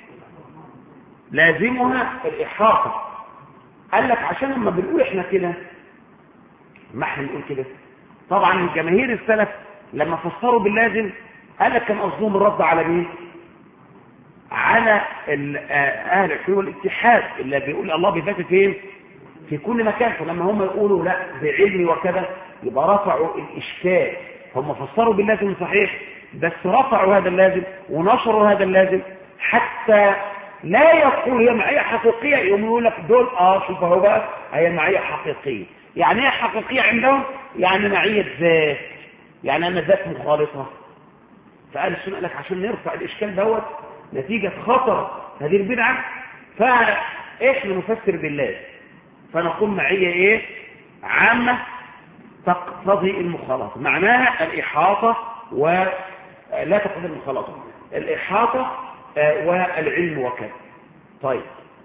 لازمها الإحاطة. قال لك عشان لما بنقول احنا كده ما احنا بنقول كده، طبعا جماهير السلف لما فسروا باللازم قال لك كان قصدهم الرد على مين؟ على اهل الحلول والاتحاد اللي بيقول الله بذاته فين؟ في كل مكان. فلما هم يقولوا لا بعلمي وكذا يبقى رفعوا الاشكال. هم فسروا باللازم صحيح بس رفعوا هذا اللازم ونشروا هذا اللازم حتى لا يقول هي معية حقيقية. يقول لك دول شوف اهو بقى هي معية حقيقية. يعني ايه حقيقية عندهم؟ يعني معية ذات، يعني أنا ذات مخالطة. فقال السنة لك عشان نرفع الإشكال دوت نتيجة خطر هذه البدعة فإحنا نفسر بالله فنقول معية عامة تقتضي المخالطة، معناها الإحاطة ولا تقتضي المخالطة، الإحاطة والعلم وكذا. طيب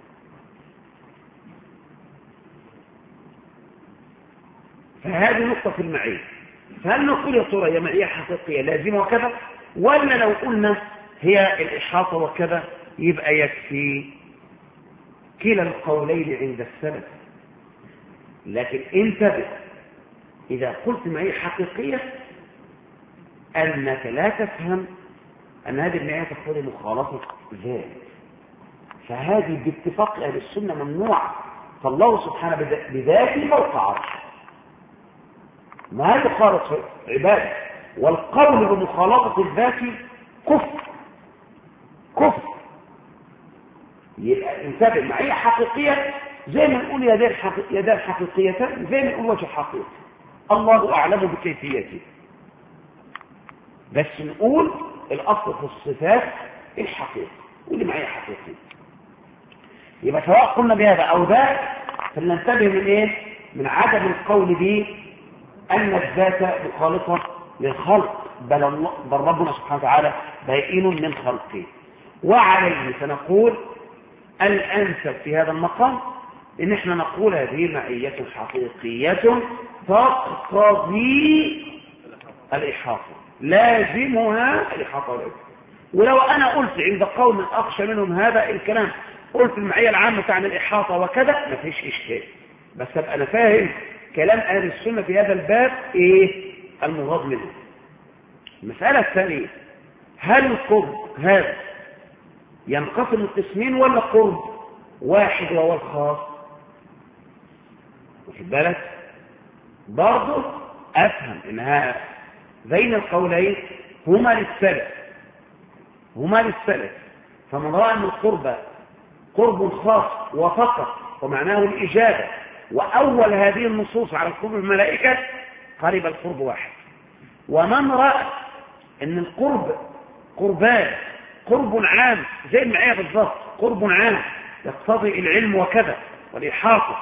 فهذه نقطة في المعية. فهل نقول يا ترى هي معية حقيقية لازمة وكذا، ولا لو قلنا هي الإحاطة وكذا يبقى يكفي؟ كلا القولين عند السلف. لكن انتبه، إذا قلت معية حقيقية أنك لا تفهم أن هذه المعية تقتضي مخالطة ذات، فهذه باتفاق أهل السنة ممنوعة. فالله سبحانه بذاته فوق عرشه ما تخالط عباده، والقول بمخالطة الذات كفر. يبقى انتبه، معية حقيقية زي ما نقول يدان حقيقية، زي ما نقول وجه حقيقي، الله أعلم بكيفيته، بس نقول الأصل في الصفات الحقيقة ودي معية حقيقية. يبقى سواء قلنا بهذا أو ذاك فلننتبه من من عدم القول به أن الذات مخالطة للخلق، بل ربنا سبحانه وتعالى بائن من خلقه. وعليه سنقول الأنسب في هذا المقام إن احنا نقول هذه معية حقيقية تقتضي الإحاطة، لازمها الإحاطة والإحاطة. ولو أنا قلت عند قوم أخشى منهم هذا الكلام، قلت المعية العامة تعني الإحاطة وكذا، ما فيش إشكال، بس أبقى أنا فاهم كلام أهل السنة في هذا الباب إيه المراد منه. المسألة الثانية، هل القرب هذا ينقسم القسمين ولا قرب واحد وهو الخاص؟ واخد بالك؟ برضه أفهم إنها بين القولين هما للسلف، فمن رأى أن القرب قرب خاص وفقط ومعناه الإجابة، وأول هذه النصوص على القرب الملائكة قريب القرب واحد. ومن رأى أن القرب قربان، قرب عام زي المعية بالضبط، قرب عام يقتضي العلم وكذا والإحاطة.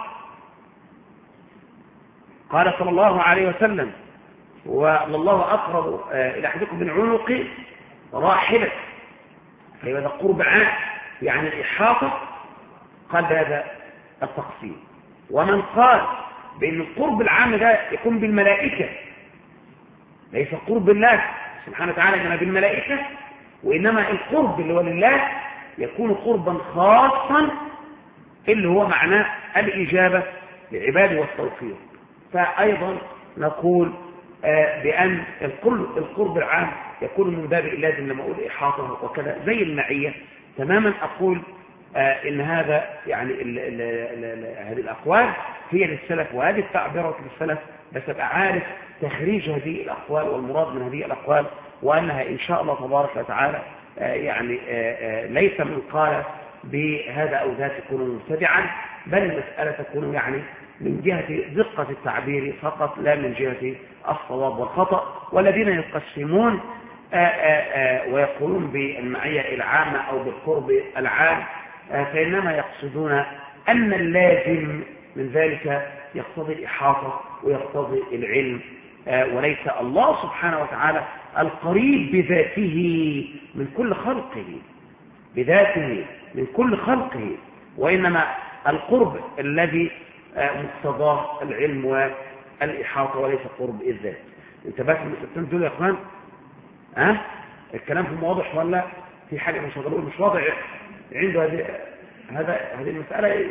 قال صلى الله عليه وسلم: والله أقرب إلى أحدكم من عنق راحلة، فهذا قرب عام يعني الإحاطة، قال هذا التقسيم. ومن قال بأن القرب العام ده يكون بالملائكة، ليس قرب الله سبحانه وتعالى إنما بالملائكة، وإنما القرب اللي هو لله يكون قربا خاصا اللي هو معناه الإجابة لعباده والتوفيق. فأيضا نقول بأن القرب العام يكون من باب اللازم لما أقول إحاطة وكذا زي المعية تماما. أقول إن هذا يعني هذه الأقوال هي للسلف وهذه التعبيرات للسلف، بس أبقى عارف تخريج هذه الأقوال والمراد من هذه الأقوال، وأنها إن شاء الله تبارك وتعالى يعني ليس من قال بهذا أو ذاك تكون مبتدعا، بل المسألة تكون يعني من جهة دقة التعبير فقط، لا من جهة الصواب والخطأ. والذين يقسمون ويقولون بالمعية العامة أو بالقرب العام فإنما يقصدون أن اللازم من ذلك يقتضي الإحاطة ويقتضي العلم، وليس الله سبحانه وتعالى القريب بذاته من كل خلقه، بذاته من كل خلقه، وإنما القرب الذي مقتضاه العلم والإحاطة وليس قرب الذات. انتبهت المسألتين دول يا اخوان؟ الكلام في واضح ولا في حاجة مش هقول مش واضح عنده هذه المسألة؟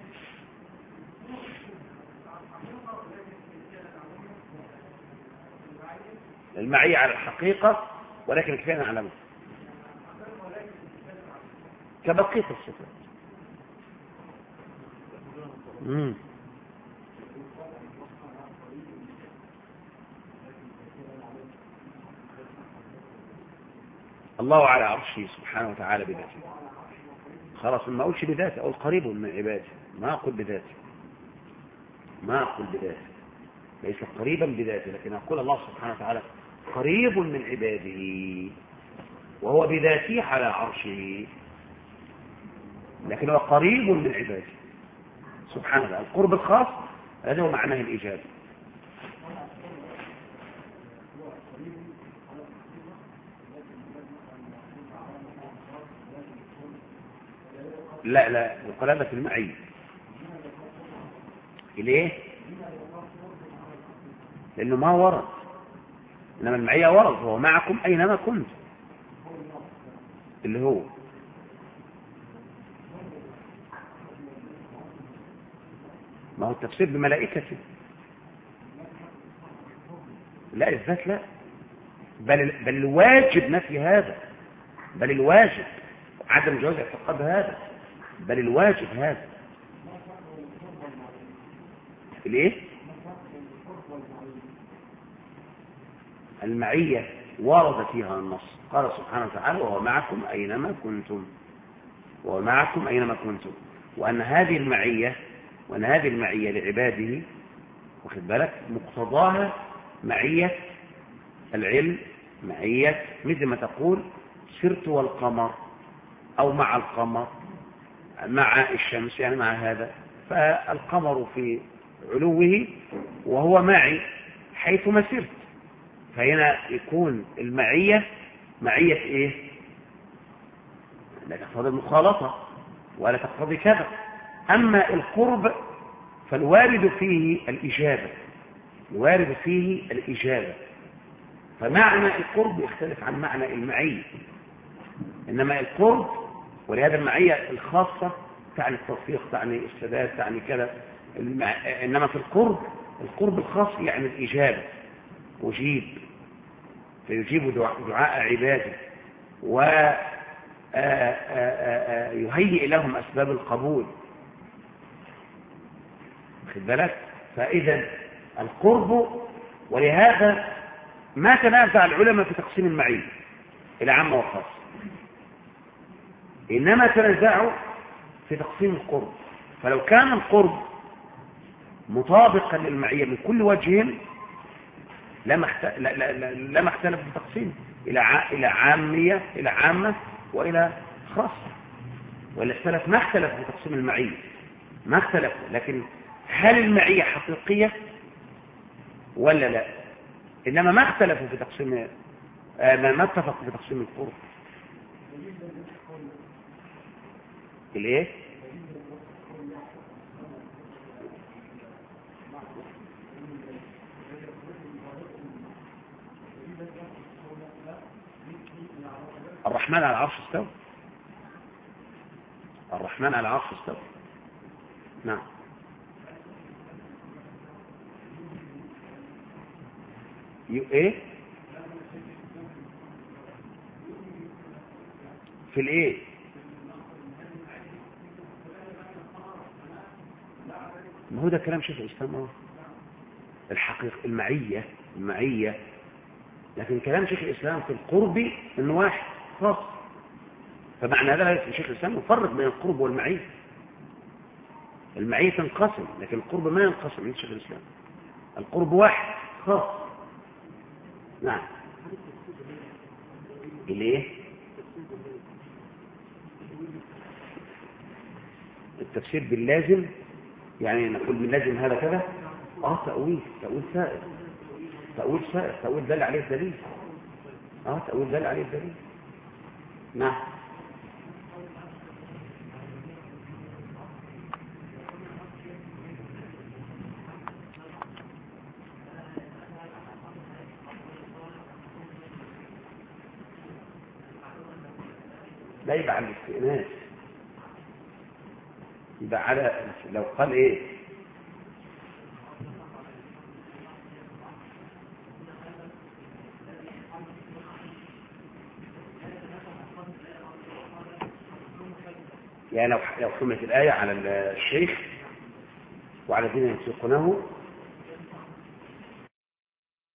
المعية على الحقيقة ولكن كفاية نعلمه كبقية الصفات. الله على عرشه سبحانه وتعالى بذاته، خلاص ما أقولش بذاته، أقول قريب من عباده، ما أقول بذاته، ما أقول بذاته، ليس قريبا بذاته، لكن أقول الله سبحانه وتعالى قريب من عباده وهو بذاته على عرشه، لكن هو قريب من عباده سبحانه وتعالى. القرب الخاص هذا هو معناه الإجابة. لا القلابة في المعية ليه؟ لأنه ما ورد، إنما المعية ورد، هو معكم أينما كنت، اللي هو ما هو التفسير بملائكته، لا الذات لا، بل الواجب نفي هذا، بل الواجب عدم جواز اعتقاد هذا، بل الواجب هذا. ليه؟ المعية ورد فيها النص، قال سبحانه وتعالى: وهو معكم أينما كنتم، وهو معكم أينما كنتم، وأن هذه المعية لعباده واخد بالك مقتضاها معية العلم، معية مثل ما تقول سرت والقمر، أو مع القمر، مع الشمس، يعني مع هذا. فالقمر في علوه وهو معي حيث ما سرت. فهنا يكون المعية معية إيه؟ لا تقتضي المخالطة ولا تقتضي كذا. أما القرب فالوارد فيه الإجابة، الوارد فيه الإجابة. فمعنى القرب يختلف عن معنى المعية. إنما القرب، ولهذا المعية الخاصة تعني التوفيق، تعني السداد، تعني كذا. إنما في القرب الخاص يعني الإجابة، أجيب، فيجيب دعاء عباده ويهيئ لهم أسباب القبول. خد بالك؟ فإذا القرب، ولهذا ما تنازع العلماء في تقسيم المعية إلى عامة وخاصة، إنما تنازعوا في تقسيم القرب. فلو كان القرب مطابقا للمعية من كل وجه لما اختلف في تقسيمه إلى عامة وإلى خاصة. وإلا السلف ما اختلف في تقسيم المعية، ما اختلف. لكن هل المعية حقيقية ولا لا؟ إنما ما اختلفوا في تقسيم، ما اتفقوا في تقسيم القرب. الايه؟ الرحمن على العرش استوى. الرحمن على العرش استوى. نعم. ايه في الايه؟ ما هو ده كلام شيخ الاسلام. الحقيقة المعية، لكن كلام شيخ الاسلام في القرب انه واحد خاص. فمعنى هذا شيخ الاسلام يفرق بين القرب والمعية. المعية تنقسم، لكن القرب ما ينقسم عند شيخ الاسلام. القرب واحد خاص. نعم. الايه؟ التفسير باللازم، يعني نقول باللازم هذا كذا. تأويل سائر، تأويل دل عليه الدليل. تأويل دل عليه الدليل. نعم. لا يبقى على الاستئناس، يبقى على لو قال ايه؟ يعني لو حملت الآية على الشيخ وعلى الذين يسيقونه